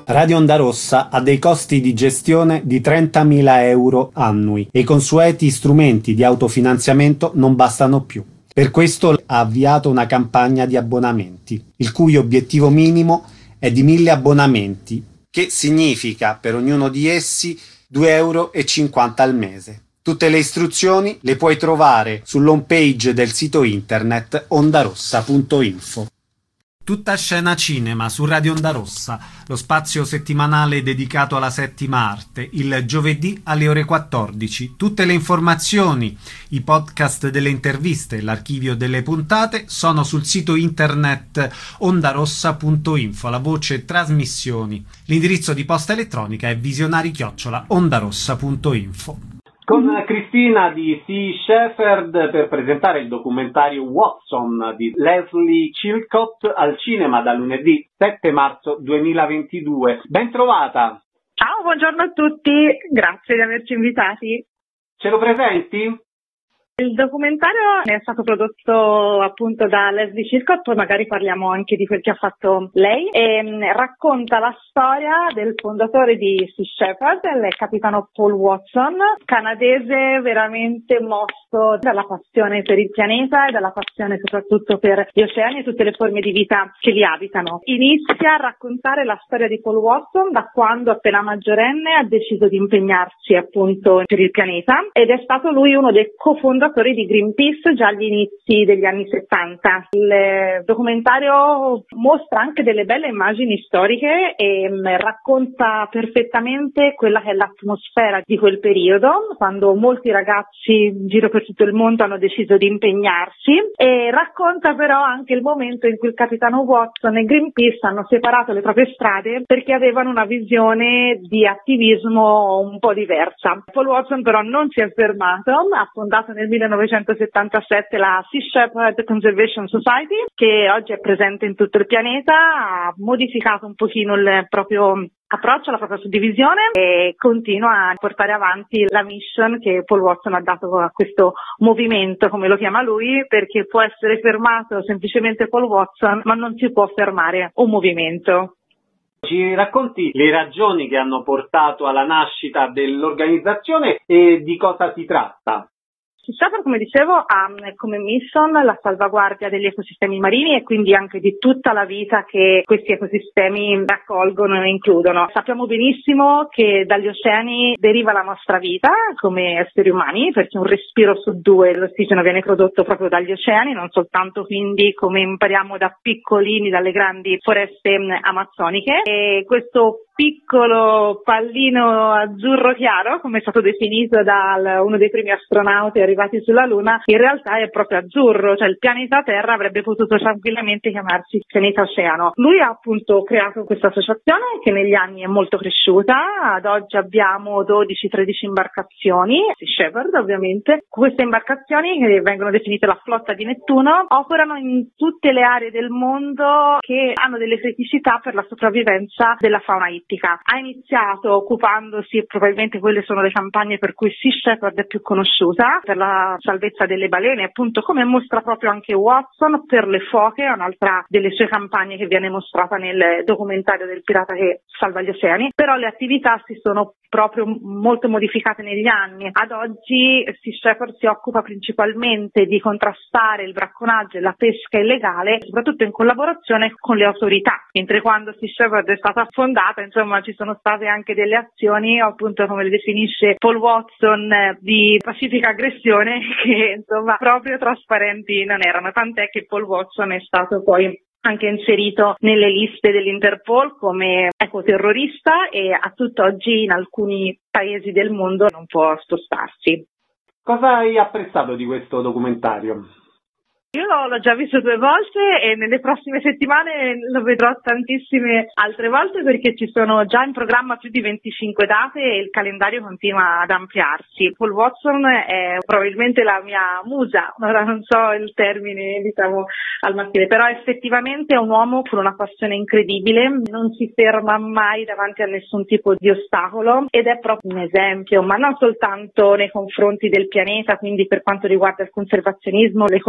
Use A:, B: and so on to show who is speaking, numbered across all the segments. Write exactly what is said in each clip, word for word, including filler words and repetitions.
A: Radio Onda Rossa ha dei costi di gestione di trentamila euro annui e i consueti strumenti di autofinanziamento non bastano più. Per questo ha avviato una campagna di abbonamenti, il cui obiettivo minimo è di mille abbonamenti, che significa per ognuno di essi due euro e cinquanta al mese. Tutte le istruzioni le puoi trovare sull'home page del sito internet ondarossa punto info. Tutta scena cinema su Radio Onda Rossa, lo spazio settimanale dedicato alla settima arte, il giovedì alle ore quattordici. Tutte le informazioni, i podcast delle interviste, l'archivio delle puntate sono sul sito internet ondarossa punto info, la voce trasmissioni. L'indirizzo di posta elettronica è visionari chiocciola ondarossa punto info.
B: Con Cristina di Sea Shepherd per presentare il documentario Watson di Leslie Chilcott al cinema da lunedì sette marzo duemilaventidue. Ben trovata!
C: Ciao, buongiorno a tutti, grazie di averci invitati.
B: Ce lo presenti?
C: Il documentario è stato prodotto appunto da Leslie Chilcott, poi magari parliamo anche di quel che ha fatto lei, e mh, racconta la storia del fondatore di Sea Shepherd, il capitano Paul Watson, canadese veramente mosso dalla passione per il pianeta e dalla passione soprattutto per gli oceani e tutte le forme di vita che li abitano. Inizia a raccontare la storia di Paul Watson da quando appena maggiorenne ha deciso di impegnarsi appunto per il pianeta, ed è stato lui uno dei cofondatori di Greenpeace già agli inizi degli anni settanta. Il documentario mostra anche delle belle immagini storiche e mh, racconta perfettamente quella che è l'atmosfera di quel periodo, quando molti ragazzi in giro per tutto il mondo hanno deciso di impegnarsi, e racconta però anche il momento in cui il capitano Watson e Greenpeace hanno separato le proprie strade perché avevano una visione di attivismo un po' diversa. Paul Watson però non si è fermato, ha fondato nel millenovecentosettantasette la Sea Shepherd Conservation Society, che oggi è presente in tutto il pianeta, ha modificato un pochino il proprio approccio, la propria suddivisione, e continua a portare avanti la mission che Paul Watson ha dato a questo movimento, come lo chiama lui, perché può essere fermato semplicemente Paul Watson, ma non si può fermare un movimento.
B: Ci racconti le ragioni che hanno portato alla nascita dell'organizzazione e di cosa si tratta?
C: Sea Shepherd, come dicevo, ha come mission la salvaguardia degli ecosistemi marini e quindi anche di tutta la vita che questi ecosistemi raccolgono e includono. Sappiamo benissimo che dagli oceani deriva la nostra vita come esseri umani, perché un respiro su due, l'ossigeno viene prodotto proprio dagli oceani, non soltanto quindi come impariamo da piccolini dalle grandi foreste amazzoniche, e questo piccolo pallino azzurro chiaro, come è stato definito da uno dei primi astronauti arrivati sulla Luna, in realtà è proprio azzurro, cioè il pianeta Terra avrebbe potuto tranquillamente chiamarsi pianeta Oceano. Lui ha appunto creato questa associazione che negli anni è molto cresciuta, ad oggi abbiamo dodici tredici imbarcazioni, Sea Shepherd ovviamente. Queste imbarcazioni, che vengono definite la flotta di Nettuno, operano in tutte le aree del mondo che hanno delle criticità per la sopravvivenza della fauna ittica. Ha iniziato occupandosi, e probabilmente quelle sono le campagne per cui Sea Shepherd è più conosciuta, per la salvezza delle balene, appunto come mostra proprio anche Watson, per le foche, è un'altra delle sue campagne che viene mostrata nel documentario del pirata che salva gli oceani, però le attività si sono proprio molto modificate negli anni. Ad oggi Sea Shepherd si occupa principalmente di contrastare il bracconaggio e la pesca illegale, soprattutto in collaborazione con le autorità, mentre quando Sea Shepherd è stata fondata, insomma, ci sono state anche delle azioni, appunto come le definisce Paul Watson, di pacifica aggressione, che insomma proprio trasparenti non erano, tant'è che Paul Watson è stato poi anche inserito nelle liste dell'Interpol come ecoterrorista e a tutt'oggi in alcuni paesi del mondo non può spostarsi.
B: Cosa hai apprezzato di questo documentario?
C: Io l'ho già visto due volte e nelle prossime settimane lo vedrò tantissime altre volte, perché ci sono già in programma più di venticinque date e il calendario continua ad ampliarsi. Paul Watson è probabilmente la mia musa, ora non so il termine diciamo al maschile, però effettivamente è un uomo con una passione incredibile, non si ferma mai davanti a nessun tipo di ostacolo ed è proprio un esempio, ma non soltanto nei confronti del pianeta, quindi per quanto riguarda il conservazionismo, l'ecologismo,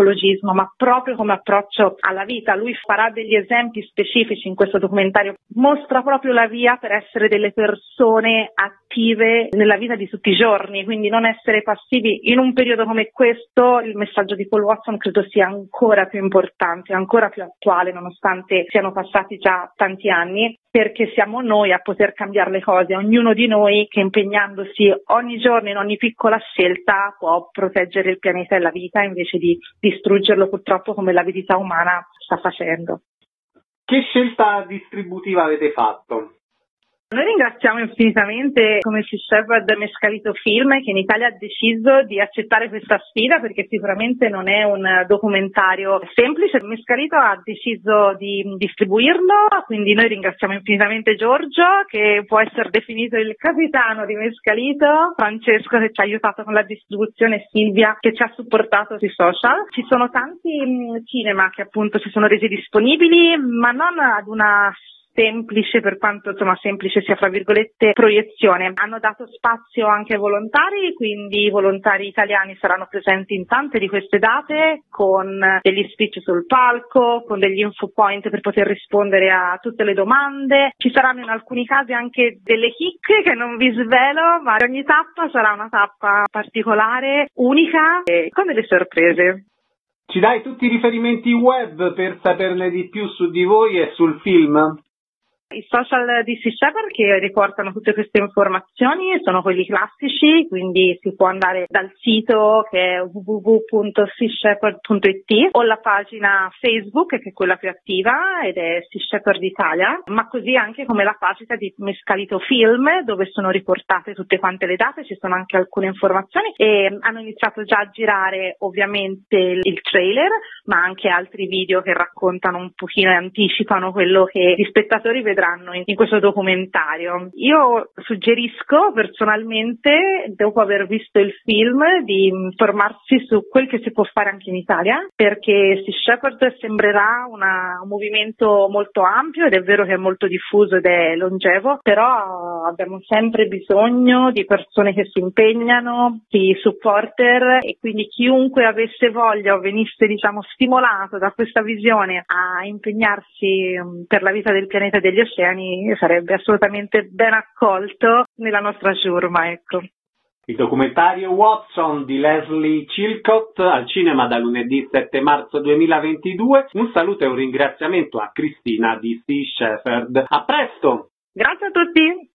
C: no, ma proprio come approccio alla vita. Lui farà degli esempi specifici in questo documentario, mostra proprio la via per essere delle persone attive nella vita di tutti i giorni, quindi non essere passivi. In un periodo come questo il messaggio di Paul Watson credo sia ancora più importante, ancora più attuale, nonostante siano passati già tanti anni, perché siamo noi a poter cambiare le cose, ognuno di noi che impegnandosi ogni giorno in ogni piccola scelta può proteggere il pianeta e la vita invece di distruggerlo, purtroppo, come l'avidità umana sta facendo.
B: Che scelta distributiva avete fatto?
C: Noi ringraziamo infinitamente come Sea Shepherd Mescalito Film, che in Italia ha deciso di accettare questa sfida, perché sicuramente non è un documentario semplice. Mescalito ha deciso di distribuirlo, quindi noi ringraziamo infinitamente Giorgio, che può essere definito il capitano di Mescalito, Francesco che ci ha aiutato con la distribuzione, Silvia che ci ha supportato sui social. Ci sono tanti cinema che appunto si sono resi disponibili, ma non ad una semplice, per quanto insomma semplice sia fra virgolette, proiezione. Hanno dato spazio anche ai volontari, quindi i volontari italiani saranno presenti in tante di queste date con degli speech sul palco, con degli info point per poter rispondere a tutte le domande. Ci saranno in alcuni casi anche delle chicche che non vi svelo, ma ogni tappa sarà una tappa particolare, unica e con delle sorprese.
B: Ci dai tutti i riferimenti web per saperne di più su di voi e sul film?
C: I social di Sea Shepherd che riportano tutte queste informazioni sono quelli classici, quindi si può andare dal sito che è w w w punto sea shepherd punto i t o la pagina Facebook che è quella più attiva ed è Sea Shepherd Italia, ma così anche come la pagina di Mescalito Film dove sono riportate tutte quante le date, ci sono anche alcune informazioni e hanno iniziato già a girare ovviamente il trailer, ma anche altri video che raccontano un pochino e anticipano quello che gli spettatori vedranno in questo documentario. Io suggerisco personalmente, dopo aver visto il film, di informarsi su quel che si può fare anche in Italia, perché Sea Shepherd sembrerà una, un movimento molto ampio ed è vero che è molto diffuso ed è longevo, però abbiamo sempre bisogno di persone che si impegnano, di supporter, e quindi chiunque avesse voglia o venisse diciamo stimolato da questa visione a impegnarsi per la vita del pianeta e degli oceani sarebbe assolutamente ben accolto nella nostra ciurma, ecco.
B: Il documentario Watson di Leslie Chilcott al cinema da lunedì sette marzo duemilaventidue. Un saluto e un ringraziamento a Cristina di Sea Shepherd. A presto!
C: Grazie a tutti!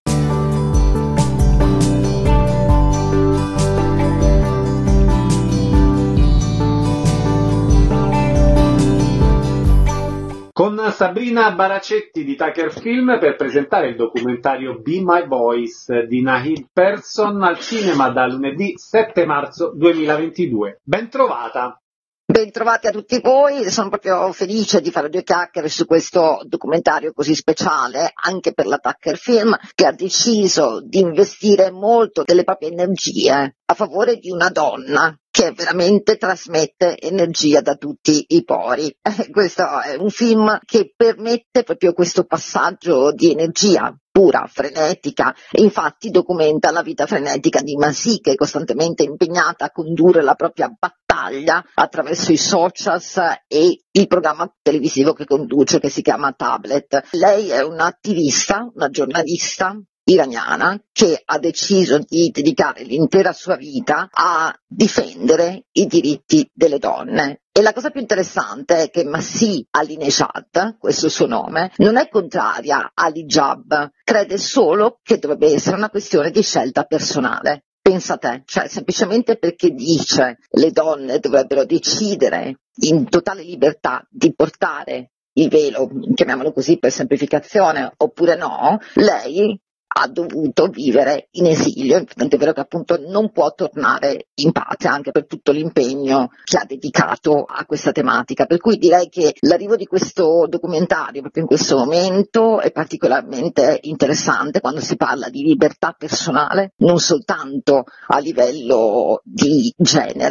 B: Con Sabrina Baracetti di Tucker Film per presentare il documentario Be My Voice di Nahid Persson al cinema da lunedì sette marzo duemilaventidue. Ben trovata!
D: Ben trovati a tutti voi, sono proprio felice di fare due chiacchiere su questo documentario così speciale anche per la Tucker Film, che ha deciso di investire molto delle proprie energie a favore di una donna che veramente trasmette energia da tutti i pori. Eh, questo è un film che permette proprio questo passaggio di energia pura, frenetica, e infatti documenta la vita frenetica di Masih, che è costantemente impegnata a condurre la propria battaglia attraverso i socials e il programma televisivo che conduce, che si chiama Tablet. Lei è un'attivista, una giornalista iraniana che ha deciso di dedicare l'intera sua vita a difendere i diritti delle donne. E la cosa più interessante è che Masih Alinejad, questo è il suo nome, non è contraria all'hijab, crede solo che dovrebbe essere una questione di scelta personale. Pensa a te, cioè semplicemente perché dice le donne dovrebbero decidere in totale libertà di portare il velo, chiamiamolo così per semplificazione, oppure no, lei ha dovuto vivere in esilio, tant'è vero che appunto non può tornare in patria anche per tutto l'impegno che ha dedicato a questa tematica, per cui direi che l'arrivo di questo documentario proprio in questo momento è particolarmente interessante quando si parla di libertà personale, non soltanto a livello di genere,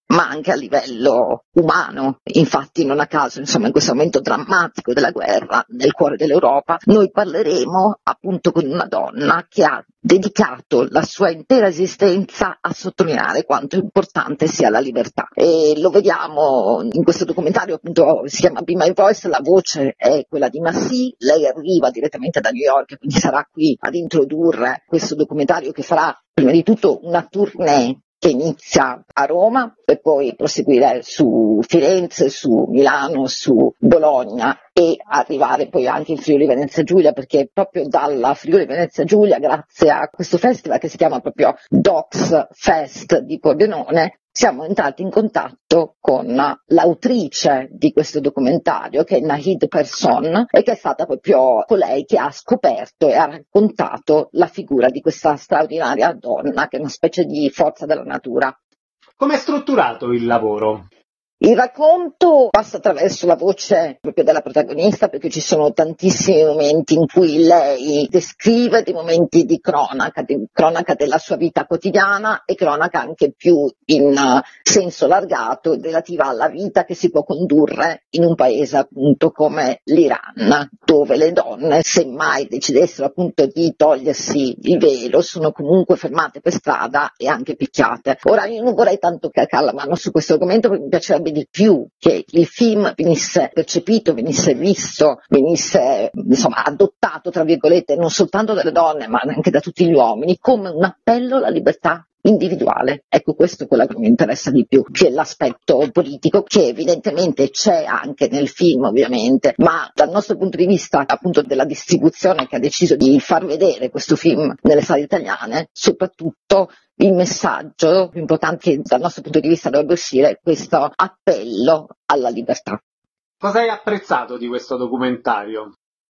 D: ma anche a livello umano. Infatti non a caso, insomma, in questo momento drammatico della guerra nel cuore dell'Europa, noi parleremo appunto con una donna che ha dedicato la sua intera esistenza a sottolineare quanto importante sia la libertà. E lo vediamo in questo documentario, appunto si chiama Be My Voice, la voce è quella di Masih, lei arriva direttamente da New York, quindi sarà qui ad introdurre questo documentario che farà prima di tutto una tournée che inizia a Roma e poi proseguire su Firenze, su Milano, su Bologna e arrivare poi anche in Friuli Venezia Giulia, perché proprio dalla Friuli Venezia Giulia, grazie a questo festival che si chiama proprio Docs Fest di Pordenone, siamo entrati in contatto con l'autrice di questo documentario, che è Nahid Persson, e che è stata proprio colei che ha scoperto e ha raccontato la figura di questa straordinaria donna, che è una specie di forza della natura.
B: Come è strutturato il lavoro?
D: Il racconto passa attraverso la voce proprio della protagonista, perché ci sono tantissimi momenti in cui lei descrive dei momenti di cronaca, di cronaca della sua vita quotidiana e cronaca anche più in uh, senso allargato relativa alla vita che si può condurre in un paese appunto come l'Iran, dove le donne, se mai decidessero appunto di togliersi il velo, sono comunque fermate per strada e anche picchiate. Ora io non vorrei tanto calcare la mano su questo argomento, perché mi piacerebbe di più che il film venisse percepito, venisse visto, venisse insomma adottato tra virgolette non soltanto dalle donne ma anche da tutti gli uomini come un appello alla libertà individuale. Ecco, questo è quello che mi interessa di più, che l'aspetto politico, che evidentemente c'è anche nel film ovviamente, ma dal nostro punto di vista appunto della distribuzione che ha deciso di far vedere questo film nelle sale italiane, soprattutto il messaggio più importante che dal nostro punto di vista dovrebbe uscire è questo appello alla libertà.
B: Cosa hai apprezzato di questo documentario?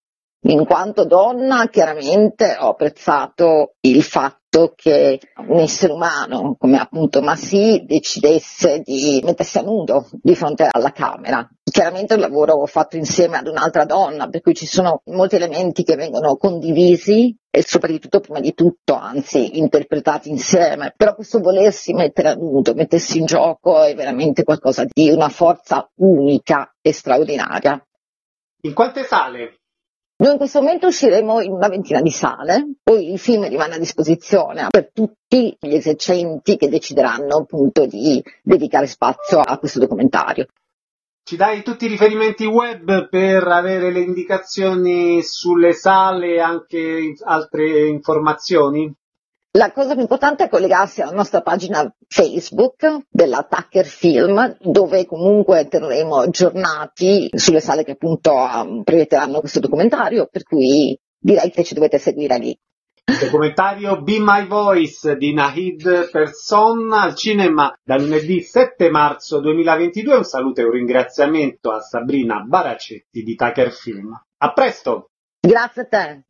D: In quanto donna, chiaramente ho apprezzato il fatto che un essere umano, come appunto Masih, decidesse di mettersi a nudo di fronte alla camera. Chiaramente è un lavoro fatto insieme ad un'altra donna, per cui ci sono molti elementi che vengono condivisi e soprattutto, prima di tutto, anzi, interpretati insieme. Però questo volersi mettere a nudo, mettersi in gioco, è veramente qualcosa di una forza unica e straordinaria.
B: In quante sale?
D: Noi in questo momento usciremo in una ventina di sale, poi il film rimane a disposizione per tutti gli esercenti che decideranno appunto di dedicare spazio a questo documentario.
B: Ci dai tutti i riferimenti web per avere le indicazioni sulle sale e anche altre informazioni?
D: La cosa più importante è collegarsi alla nostra pagina Facebook della Tucker Film, dove comunque terremo aggiornati sulle sale che appunto proietteranno questo documentario, per cui direi che ci dovete seguire lì.
B: Il documentario Be My Voice di Nahid Persson al cinema da lunedì sette marzo duemilaventidue. Un saluto e un ringraziamento a Sabrina Baracetti di Tucker Film. A presto!
D: Grazie a te!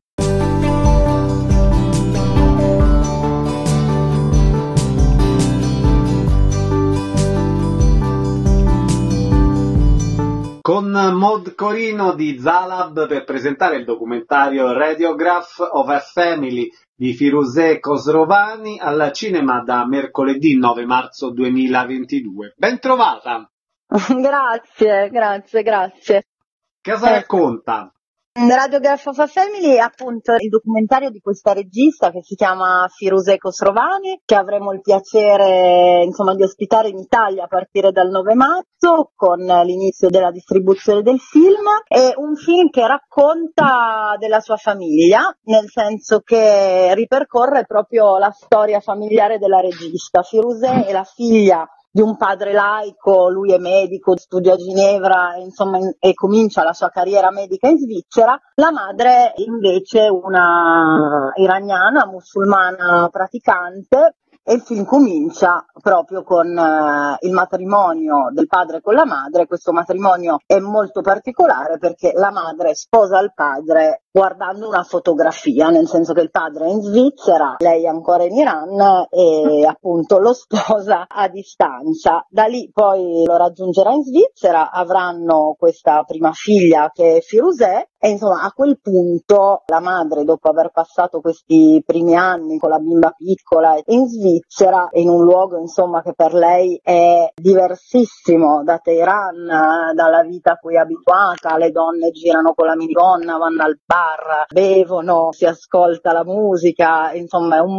B: Con Maud Corino di Zalab per presentare il documentario Radiograph of a Family di Firuzeh Khosrovani al cinema da mercoledì nove marzo duemilaventidue. Ben trovata!
E: Grazie, grazie, grazie.
B: Cosa
E: eh.
B: racconta?
E: Radiograph of a Family è appunto il documentario di questa regista che si chiama Firuzeh Khosrovani, che avremo il piacere insomma di ospitare in Italia a partire dal nove marzo con l'inizio della distribuzione del film. È un film che racconta della sua famiglia, nel senso che ripercorre proprio la storia familiare della regista. Firuzeh è la figlia di un padre laico, lui è medico, studia a Ginevra, insomma, e comincia la sua carriera medica in Svizzera. La madre invece è una iraniana, musulmana praticante, e il film comincia proprio con uh, il matrimonio del padre con la madre. Questo matrimonio è molto particolare perché la madre sposa il padre guardando una fotografia, nel senso che il padre è in Svizzera, lei è ancora in Iran e appunto lo sposa a distanza. Da lì poi lo raggiungerà in Svizzera, avranno questa prima figlia che è Firuzeh e insomma a quel punto la madre, dopo aver passato questi primi anni con la bimba piccola in Svizzera, in un luogo insomma che per lei è diversissimo da Teheran, dalla vita a cui è abituata, le donne girano con la minigonna, vanno al bar, bevono, si ascolta la musica, insomma è un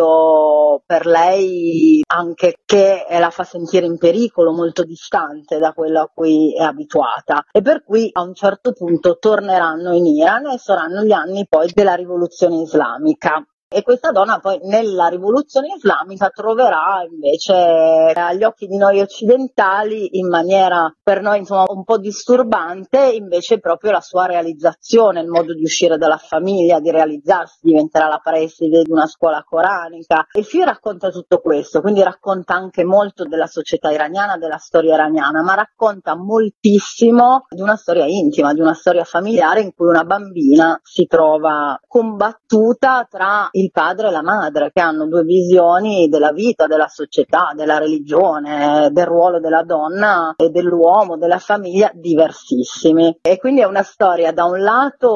E: mondo per lei anche che la fa sentire in pericolo, molto distante da quello a cui è abituata, e per cui a un certo punto torneranno in Iran e saranno gli anni poi della rivoluzione islamica. E questa donna poi nella rivoluzione islamica troverà invece agli occhi di noi occidentali, in maniera per noi insomma un po' disturbante, invece proprio la sua realizzazione, il modo di uscire dalla famiglia, di realizzarsi, diventerà la preside di una scuola coranica. Il film racconta tutto questo, quindi racconta anche molto della società iraniana, della storia iraniana, ma racconta moltissimo di una storia intima, di una storia familiare in cui una bambina si trova combattuta tra il padre e la madre, che hanno due visioni della vita, della società, della religione, del ruolo della donna e dell'uomo, della famiglia, diversissimi. E quindi è una storia da un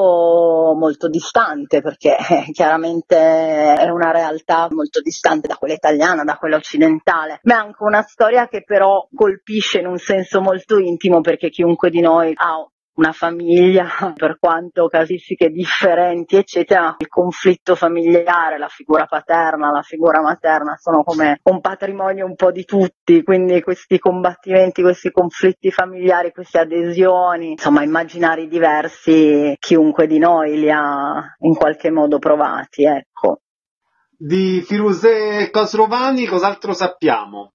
E: lato molto distante, perché chiaramente è una realtà molto distante da quella italiana, da quella occidentale, ma è anche una storia che però colpisce in un senso molto intimo, perché chiunque di noi ha una famiglia, per quanto casistiche differenti eccetera, il conflitto familiare, la figura paterna, la figura materna sono come un patrimonio un po' di tutti, quindi questi combattimenti, questi conflitti familiari, queste adesioni, insomma immaginari diversi, chiunque di noi li ha in qualche modo provati, ecco.
B: Di Firuzeh Khosrovani cos'altro sappiamo?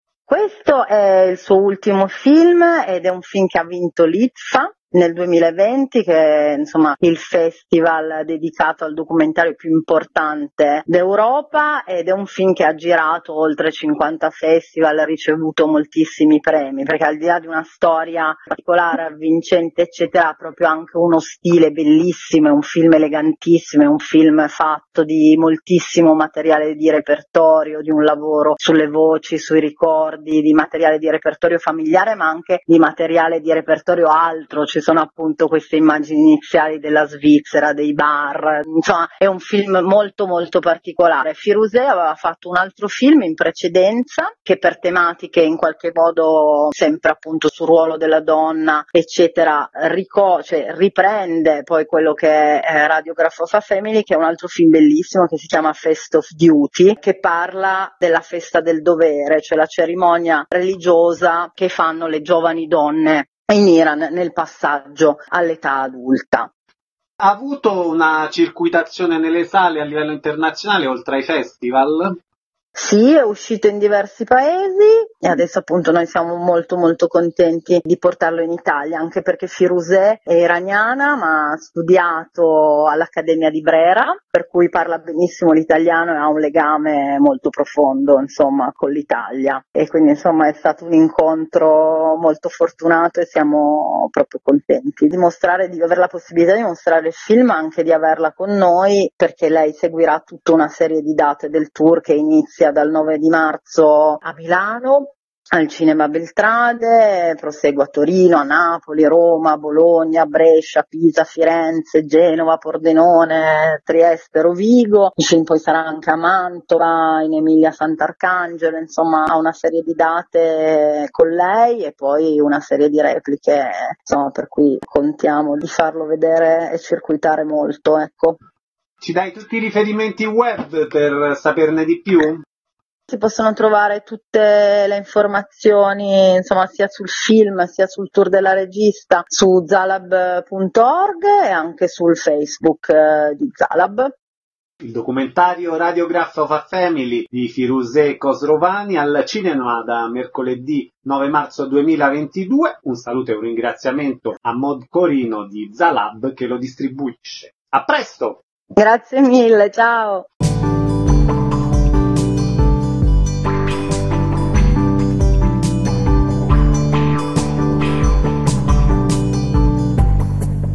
E: Questo è il suo ultimo film ed è un film che ha vinto l'I T F A nel duemilaventi, che è insomma il festival dedicato al documentario più importante d'Europa, ed è un film che ha girato oltre cinquanta festival, ha ricevuto moltissimi premi, perché al di là di una storia particolare, avvincente eccetera, ha proprio anche uno stile bellissimo, è un film elegantissimo, è un film fatto di moltissimo materiale di repertorio, di un lavoro sulle voci, sui ricordi, di materiale di repertorio familiare ma anche di materiale di repertorio altro. Ci sono appunto queste immagini iniziali della Svizzera, dei bar, insomma è un film molto molto particolare. Firuzeh aveva fatto un altro film in precedenza che per tematiche in qualche modo sempre appunto sul ruolo della donna eccetera rico- cioè, riprende poi quello che è Radiograph of a Family, che è un altro film bellissimo che si chiama Fest of Duty, che parla della festa del dovere, cioè la cerimonia religiosa che fanno le giovani donne in Iran nel passaggio all'età adulta.
B: Ha avuto una circuitazione nelle sale a livello internazionale oltre ai festival?
E: Sì, è uscito in diversi paesi e adesso appunto noi siamo molto molto contenti di portarlo in Italia, anche perché Firuzeh è iraniana ma ha studiato all'Accademia di Brera, per cui parla benissimo l'italiano e ha un legame molto profondo insomma con l'Italia, e quindi insomma è stato un incontro molto fortunato e siamo proprio contenti di mostrare, di avere la possibilità di mostrare il film, anche di averla con noi, perché lei seguirà tutta una serie di date del tour che inizia dal nove di marzo a Milano al Cinema Beltrade, prosegue a Torino, a Napoli, Roma, Bologna, Brescia, Pisa, Firenze, Genova, Pordenone, Trieste, Rovigo. Il film poi sarà anche a Mantova, in Emilia Sant'Arcangelo, insomma ha una serie di date con lei e poi una serie di repliche, insomma, per cui contiamo di farlo vedere e circuitare molto, ecco.
B: Ci dai tutti i riferimenti web per saperne di più?
E: Si possono trovare tutte le informazioni, insomma, sia sul film sia sul tour della regista su zalab punto org e anche sul Facebook eh, di Zalab.
B: Il documentario Radiograph of a Family di Firuzeh Khosrovani al cinema da mercoledì nove marzo duemilaventidue. Un saluto e un ringraziamento a Mod Corino di Zalab che lo distribuisce. A presto!
E: Grazie mille, ciao!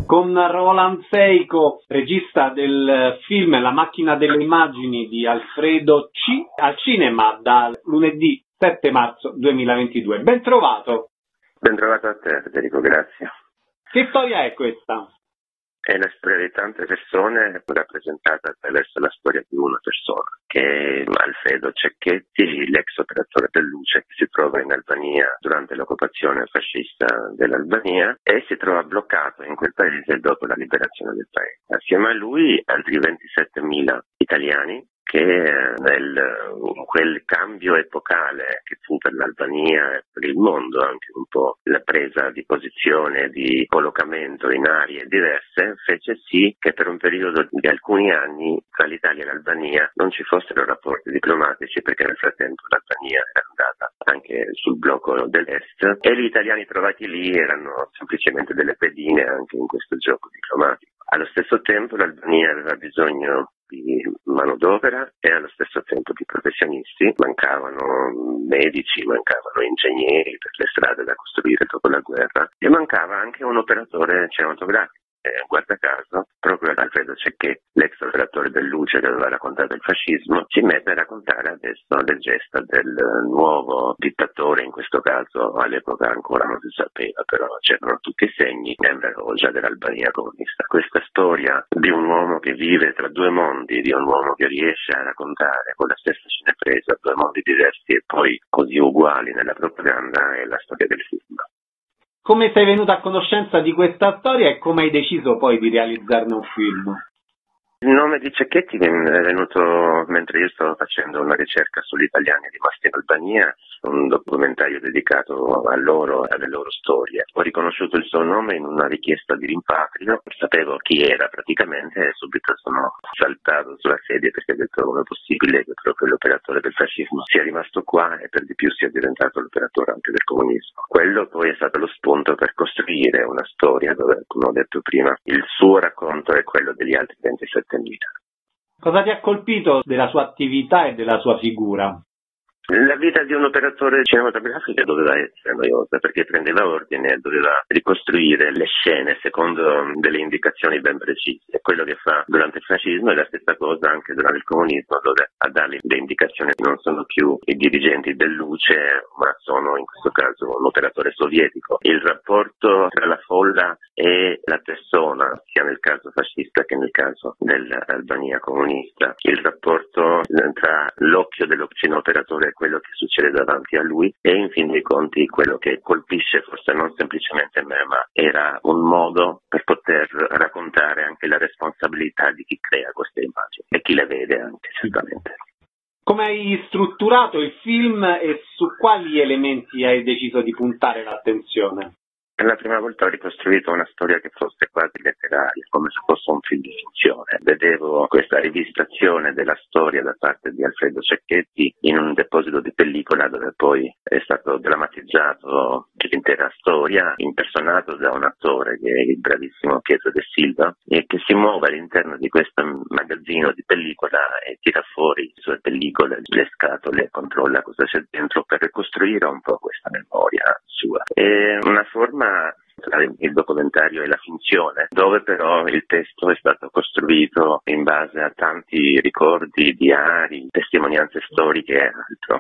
B: con Roland Seiko, regista del film La macchina delle immagini di Alfredo C, al cinema dal lunedì sette marzo duemilaventidue. Ben trovato.
F: Ben trovato a te, Federico, grazie.
B: Che storia è questa?
F: È la storia di tante persone rappresentata attraverso la storia di una persona, che è Alfredo Cecchetti, l'ex operatore del luce che si trova in Albania durante l'occupazione fascista dell'Albania e si trova bloccato in quel paese dopo la liberazione del paese. Assieme a lui altri ventisettemila italiani che nel, in quel cambio epocale che fu per l'Albania e per il mondo, anche un po' la presa di posizione, di collocamento in aree diverse, fece sì che per un periodo di alcuni anni tra l'Italia e l'Albania non ci fossero rapporti diplomatici, perché nel frattempo l'Albania era andata anche sul blocco dell'Est e gli italiani trovati lì erano semplicemente delle pedine anche in questo gioco diplomatico. Allo stesso tempo l'Albania aveva bisogno di manodopera e allo stesso tempo di professionisti, mancavano medici, mancavano ingegneri per le strade da costruire dopo la guerra e mancava anche un operatore cinematografico. Eh, guarda caso, proprio Alfredo Cecchetti, l'ex operatore del luce che aveva raccontato il fascismo, si mette a raccontare adesso le gesta del nuovo dittatore, in questo caso all'epoca ancora non si sapeva, però c'erano tutti i segni, Enver Hoxha dell'Albania comunista. Questa storia di un uomo che vive tra due mondi, di un uomo che riesce a raccontare con la stessa cinepresa due mondi diversi e poi così uguali nella propaganda, è la storia del film.
B: Come sei venuto a conoscenza di questa storia e come hai deciso poi di realizzarne un film?
F: Il nome di Cecchetti è venuto mentre io stavo facendo una ricerca sugli italiani rimasti in Albania, un documentario dedicato a loro e alle loro storie. Ho riconosciuto il suo nome in una richiesta di rimpatrio, sapevo chi era praticamente e subito sono saltato sulla sedia perché ho detto come è possibile che proprio l'operatore del fascismo sia rimasto qua e per di più sia diventato l'operatore anche del comunismo. Quello poi è stato lo spunto per costruire una storia dove, come ho detto prima, il suo racconto è quello degli altri ventisette.
B: Cosa ti ha colpito della sua attività e della sua figura?
F: La vita di un operatore cinematografico doveva essere noiosa perché prendeva ordine e doveva ricostruire le scene secondo delle indicazioni ben precise. Quello che fa durante il fascismo è la stessa cosa anche durante il comunismo, dove a dargli le indicazioni non sono più i dirigenti del luce, ma sono in questo caso un operatore sovietico. Il rapporto tra la folla e la persona, sia nel caso fascista che nel caso dell'Albania comunista, il rapporto tra l'occhio dello cineoperatore e quello che succede davanti a lui e in fin dei conti quello che colpisce forse non semplicemente me, ma era un modo per poter raccontare anche la responsabilità di chi crea queste immagini e chi le vede anche certamente.
B: Come hai strutturato il film e su quali elementi hai deciso di puntare l'attenzione?
F: Per la prima volta ho ricostruito una storia che fosse quasi letteraria, come se fosse un film di finzione. Vedevo questa rivisitazione della storia da parte di Alfredo Cecchetti in un deposito di pellicola dove poi è stato drammatizzato l'intera storia, impersonato da un attore che è il bravissimo Pietro De Silva e che si muove all'interno di questo magazzino di pellicola e tira fuori le sue pellicole, le scatole, controlla cosa c'è dentro per ricostruire un po' questa memoria sua. È una forma tra il documentario e la finzione, dove però il testo è stato costruito in base a tanti ricordi, diari, testimonianze storiche e altro.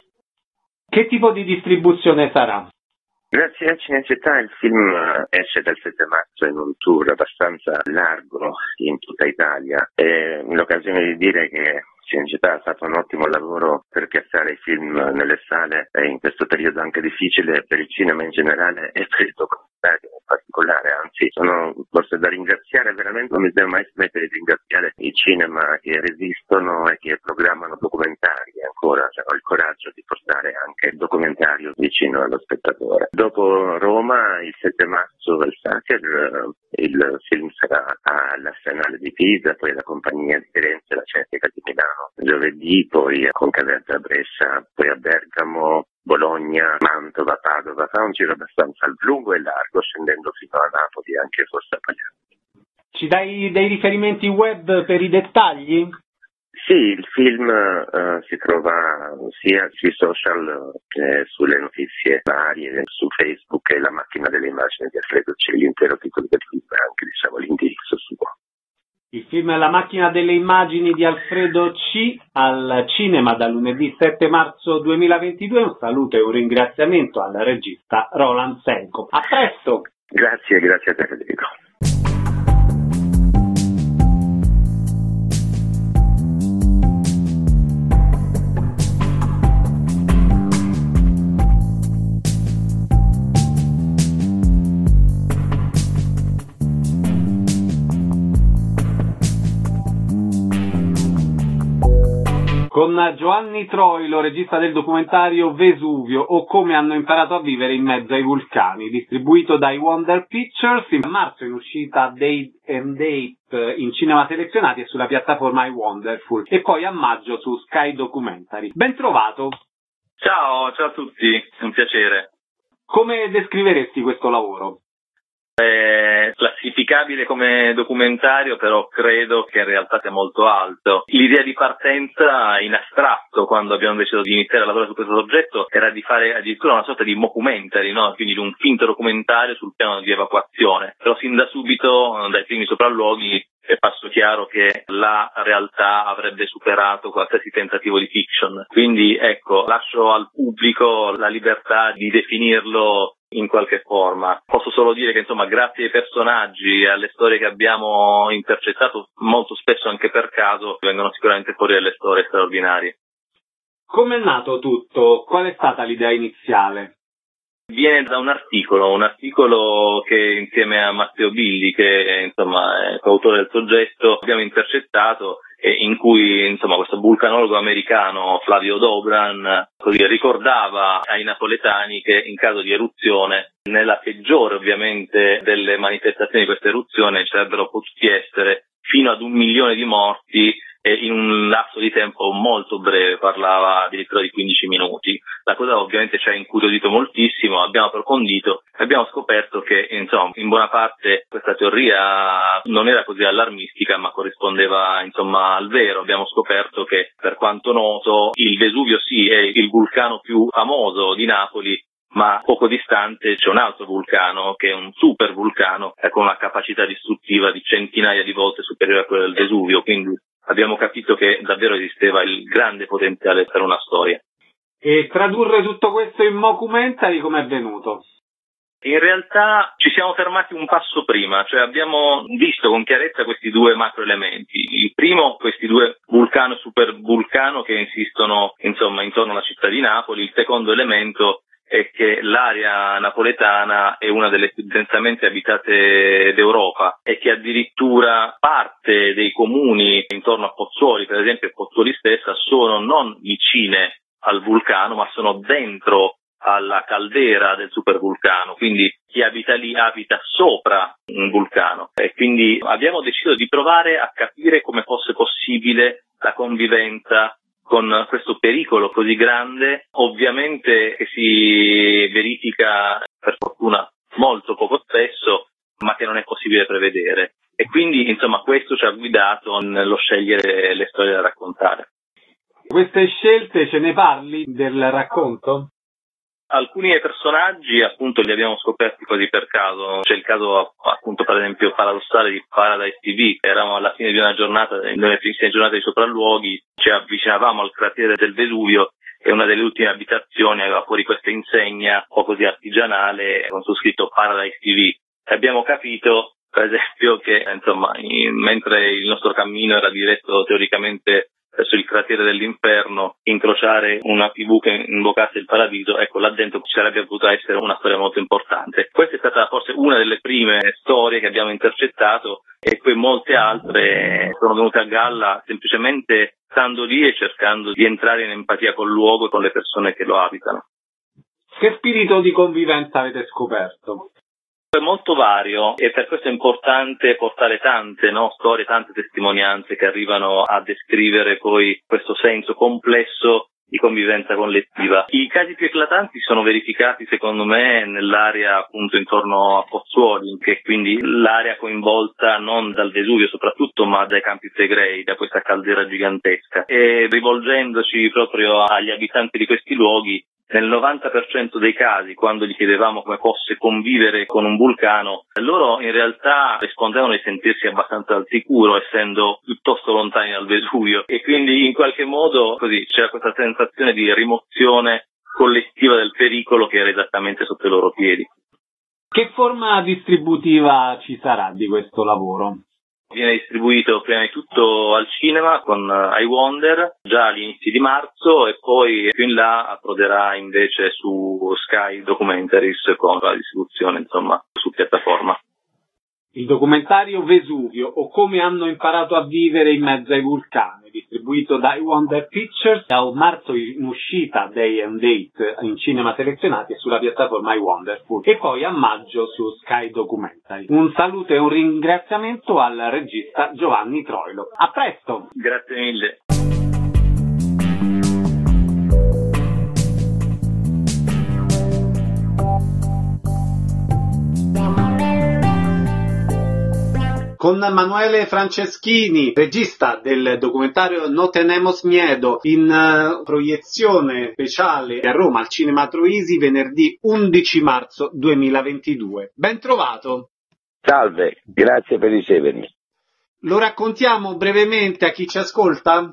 B: Che tipo di distribuzione sarà?
F: Grazie a Cinecittà il film esce dal sette marzo in un tour abbastanza largo in tutta Italia e l'occasione di dire che Cinecittà ha fatto un ottimo lavoro per piazzare i film nelle sale e in questo periodo anche difficile per il cinema in generale e per il documentario in particolare, anzi sono forse da ringraziare veramente, non mi devo mai smettere di ringraziare i cinema che resistono e che programmano documentari e ancora hanno il coraggio di portare anche il documentario vicino allo spettatore. Dopo Roma il sette marzo al Sacher il film sarà all'Arsenale di Pisa, poi alla Compagnia di Firenze, la Cineteca di Milano giovedì, poi con Caserta a Brescia, poi a Bergamo, Bologna, Mantova, Padova, fa un giro abbastanza lungo e largo scendendo fino a Napoli, anche forse a Palermo.
B: Ci dai dei riferimenti web per i dettagli?
F: Sì, il film uh, si trova sia sui social che sulle notizie varie, su Facebook e La macchina delle immagini di Alfredo C, l'intero titolo del film e anche diciamo l'indirizzo suo.
B: Il film La macchina delle immagini di Alfredo C al cinema da lunedì sette marzo duemilaventidue. Un saluto e un ringraziamento al regista Roland Senko. A presto!
F: Grazie, grazie a te Federico.
B: Con Giovanni Troilo, regista del documentario Vesuvio o come hanno imparato a vivere in mezzo ai vulcani, distribuito dai Wonder Pictures. In marzo in uscita Date and Date in cinema selezionati e sulla piattaforma iWonderful e poi a maggio su Sky Documentary. Ben trovato!
G: Ciao, ciao a tutti, è un piacere.
B: Come descriveresti questo lavoro?
G: È classificabile come documentario, però credo che in realtà sia molto alto. L'idea di partenza in astratto, quando abbiamo deciso di iniziare a lavorare su questo soggetto, era di fare addirittura una sorta di mockumentary, no? Quindi di un finto documentario sul piano di evacuazione. Però sin da subito, dai primi sopralluoghi, è passato chiaro che la realtà avrebbe superato qualsiasi tentativo di fiction. Quindi ecco, lascio al pubblico la libertà di definirlo in qualche forma. Posso solo dire che insomma grazie ai personaggi e alle storie che abbiamo intercettato, molto spesso anche per caso, vengono sicuramente fuori delle storie straordinarie.
B: Come è nato tutto? Qual è stata l'idea iniziale?
G: Viene da un articolo, un articolo che insieme a Matteo Billi, che insomma è coautore del soggetto, abbiamo intercettato e in cui insomma questo vulcanologo americano Flavio Dobran così ricordava ai napoletani che in caso di eruzione, nella peggiore ovviamente delle manifestazioni di questa eruzione, ci sarebbero potuti essere fino ad un milione di morti e in un lasso di tempo molto breve, parlava addirittura di quindici minuti. La cosa ovviamente ci ha incuriosito moltissimo, abbiamo approfondito e abbiamo scoperto che insomma in buona parte questa teoria non era così allarmistica, ma corrispondeva insomma al vero. Abbiamo scoperto che, per quanto noto, il Vesuvio sì è il vulcano più famoso di Napoli, ma poco distante c'è un altro vulcano che è un super vulcano con una capacità distruttiva di centinaia di volte superiore a quella del Vesuvio, quindi abbiamo capito che davvero esisteva il grande potenziale per una storia.
B: E tradurre tutto questo in mockumentary come è venuto?
G: In realtà ci siamo fermati un passo prima, cioè abbiamo visto con chiarezza questi due macroelementi. Il primo, questi due vulcano e supervulcano che insistono insomma intorno alla città di Napoli. Il secondo elemento è che l'area napoletana è una delle più densamente abitate d'Europa e che addirittura parte dei comuni intorno a Pozzuoli, per esempio Pozzuoli stessa, sono non vicine al vulcano ma sono dentro alla caldera del supervulcano, quindi chi abita lì abita sopra un vulcano e quindi abbiamo deciso di provare a capire come fosse possibile la convivenza con questo pericolo così grande, ovviamente che si verifica per fortuna molto poco spesso, ma che non è possibile prevedere. E quindi insomma questo ci ha guidato nello scegliere le storie da raccontare.
B: Queste scelte ce ne parli del racconto?
G: Alcuni personaggi appunto li abbiamo scoperti così per caso. C'è il caso appunto per esempio paradossale di Paradise T V. Eravamo alla fine di una giornata, nelle primissime giornate di sopralluoghi, ci avvicinavamo al cratere del Vesuvio e una delle ultime abitazioni aveva fuori questa insegna un po' così artigianale con su scritto Paradise T V. E abbiamo capito per esempio che insomma in, mentre il nostro cammino era diretto teoricamente verso il cratere dell'inferno, incrociare una tivù che invocasse il paradiso, ecco là dentro ci sarebbe potuta essere una storia molto importante. Questa è stata forse una delle prime storie che abbiamo intercettato e poi molte altre sono venute a galla semplicemente stando lì e cercando di entrare in empatia col luogo e con le persone che lo abitano.
B: Che spirito di convivenza avete scoperto?
G: È molto vario e per questo è importante portare tante no, storie, tante testimonianze che arrivano a descrivere poi questo senso complesso di convivenza collettiva. I casi più eclatanti sono verificati secondo me nell'area appunto intorno a Pozzuoli, che è quindi l'area coinvolta non dal Vesuvio soprattutto ma dai Campi Flegrei, da questa caldera gigantesca. E rivolgendoci proprio agli abitanti di questi luoghi, nel novanta per cento dei casi, quando gli chiedevamo come fosse convivere con un vulcano, loro in realtà rispondevano di sentirsi abbastanza al sicuro, essendo piuttosto lontani dal Vesuvio, e quindi in qualche modo così c'era questa sensazione di rimozione collettiva del pericolo che era esattamente sotto i loro piedi.
B: Che forma distributiva ci sarà di questo lavoro?
G: Viene distribuito prima di tutto al cinema con I Wonder già agli inizi di marzo e poi più in là approderà invece su Sky Documentaries con la distribuzione insomma su piattaforma.
B: Il documentario Vesuvio o come hanno imparato a vivere in mezzo ai vulcani, distribuito da I Wonder Pictures, a marzo in uscita Day and Date in cinema selezionati e sulla piattaforma I Wonderful e poi a maggio su Sky Documentary. Un saluto e un ringraziamento al regista Giovanni Troilo. A presto!
G: Grazie mille.
A: Con Manuele Franceschini, regista del documentario No Tenemos Miedo, in uh, proiezione speciale a Roma al Cinema Troisi venerdì undici marzo duemilaventidue. Ben trovato!
H: Salve, grazie per ricevermi.
A: Lo raccontiamo brevemente a chi ci ascolta?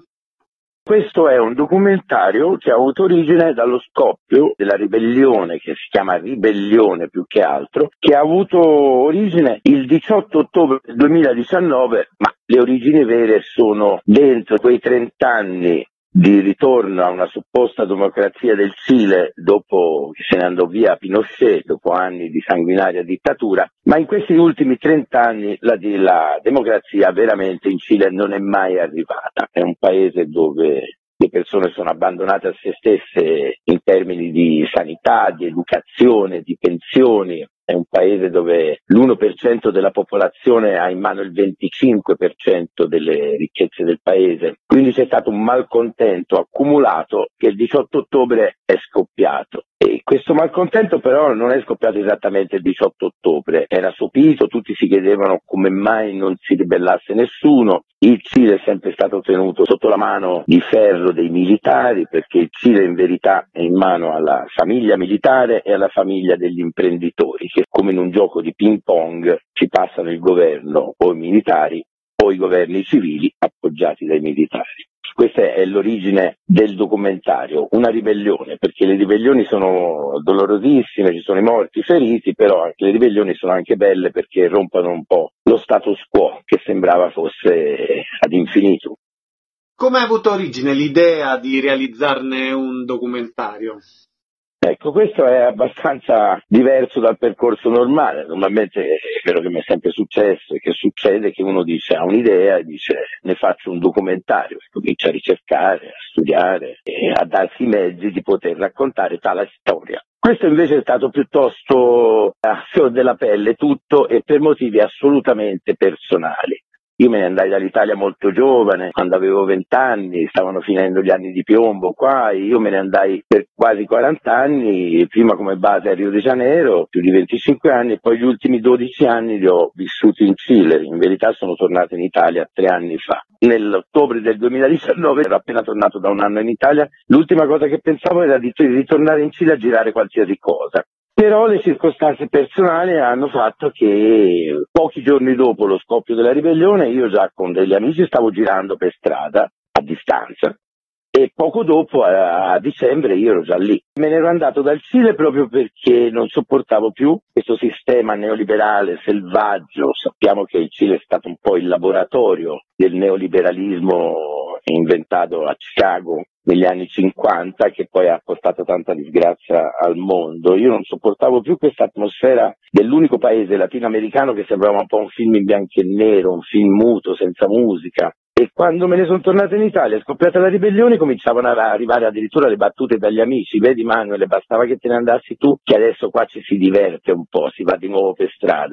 H: Questo è un documentario che ha avuto origine dallo scoppio della ribellione, che si chiama ribellione più che altro, che ha avuto origine il diciotto ottobre duemiladiciannove, ma le origini vere sono dentro quei trent'anni di ritorno a una supposta democrazia del Cile dopo che se ne andò via Pinochet, dopo anni di sanguinaria dittatura, ma in questi ultimi trent'anni la, la democrazia veramente in Cile non è mai arrivata. È un paese dove le persone sono abbandonate a se stesse in termini di sanità, di educazione, di pensioni. È un paese dove l'uno per cento della popolazione ha in mano il venticinque per cento delle ricchezze del paese. Quindi c'è stato un malcontento accumulato che il diciotto ottobre è scoppiato. E questo malcontento però non è scoppiato esattamente il diciotto ottobre, era sopito, tutti si chiedevano come mai non si ribellasse nessuno. Il Cile è sempre stato tenuto sotto la mano di ferro dei militari, perché il Cile in verità è in mano alla famiglia militare e alla famiglia degli imprenditori, che come in un gioco di ping pong ci passano il governo o i militari o i governi civili appoggiati dai militari. Questa è l'origine del documentario, una ribellione, perché le ribellioni sono dolorosissime, ci sono i morti, i feriti, però anche le ribellioni sono anche belle perché rompono un po' lo status quo che sembrava fosse ad infinito.
A: Come ha avuto origine l'idea di realizzarne un documentario?
H: Ecco, questo è abbastanza diverso dal percorso normale. Normalmente è quello che mi è sempre successo e che succede che uno dice ha un'idea e dice ne faccio un documentario, e comincia a ricercare, a studiare e a darsi i mezzi di poter raccontare tale storia. Questo invece è stato piuttosto a fior della pelle tutto e per motivi assolutamente personali. Io me ne andai dall'Italia molto giovane, quando avevo vent'anni, stavano finendo gli anni di piombo qua, e io me ne andai per quasi quaranta anni, prima come base a Rio de Janeiro, più di venticinque anni, e poi gli ultimi dodici anni li ho vissuti in Cile. In verità sono tornato in Italia tre anni fa. Nell'ottobre del duemiladiciannove ero appena tornato da un anno in Italia, l'ultima cosa che pensavo era di ritornare in Cile a girare qualsiasi cosa. Però le circostanze personali hanno fatto che pochi giorni dopo lo scoppio della ribellione io già con degli amici stavo girando per strada a distanza e poco dopo a, a dicembre io ero già lì. Me ne ero andato dal Cile proprio perché non sopportavo più questo sistema neoliberale selvaggio. Sappiamo che il Cile è stato un po' il laboratorio del neoliberalismo inventato a Chicago negli anni cinquanta, che poi ha portato tanta disgrazia al mondo. Io non sopportavo più questa atmosfera dell'unico paese latinoamericano che sembrava un po' un film in bianco e nero, un film muto, senza musica. E quando me ne sono tornato in Italia, è scoppiata la ribellione, cominciavano ad arrivare addirittura le battute dagli amici. Vedi Manuele, bastava che te ne andassi tu, che adesso qua ci si diverte un po', si va di nuovo per strada.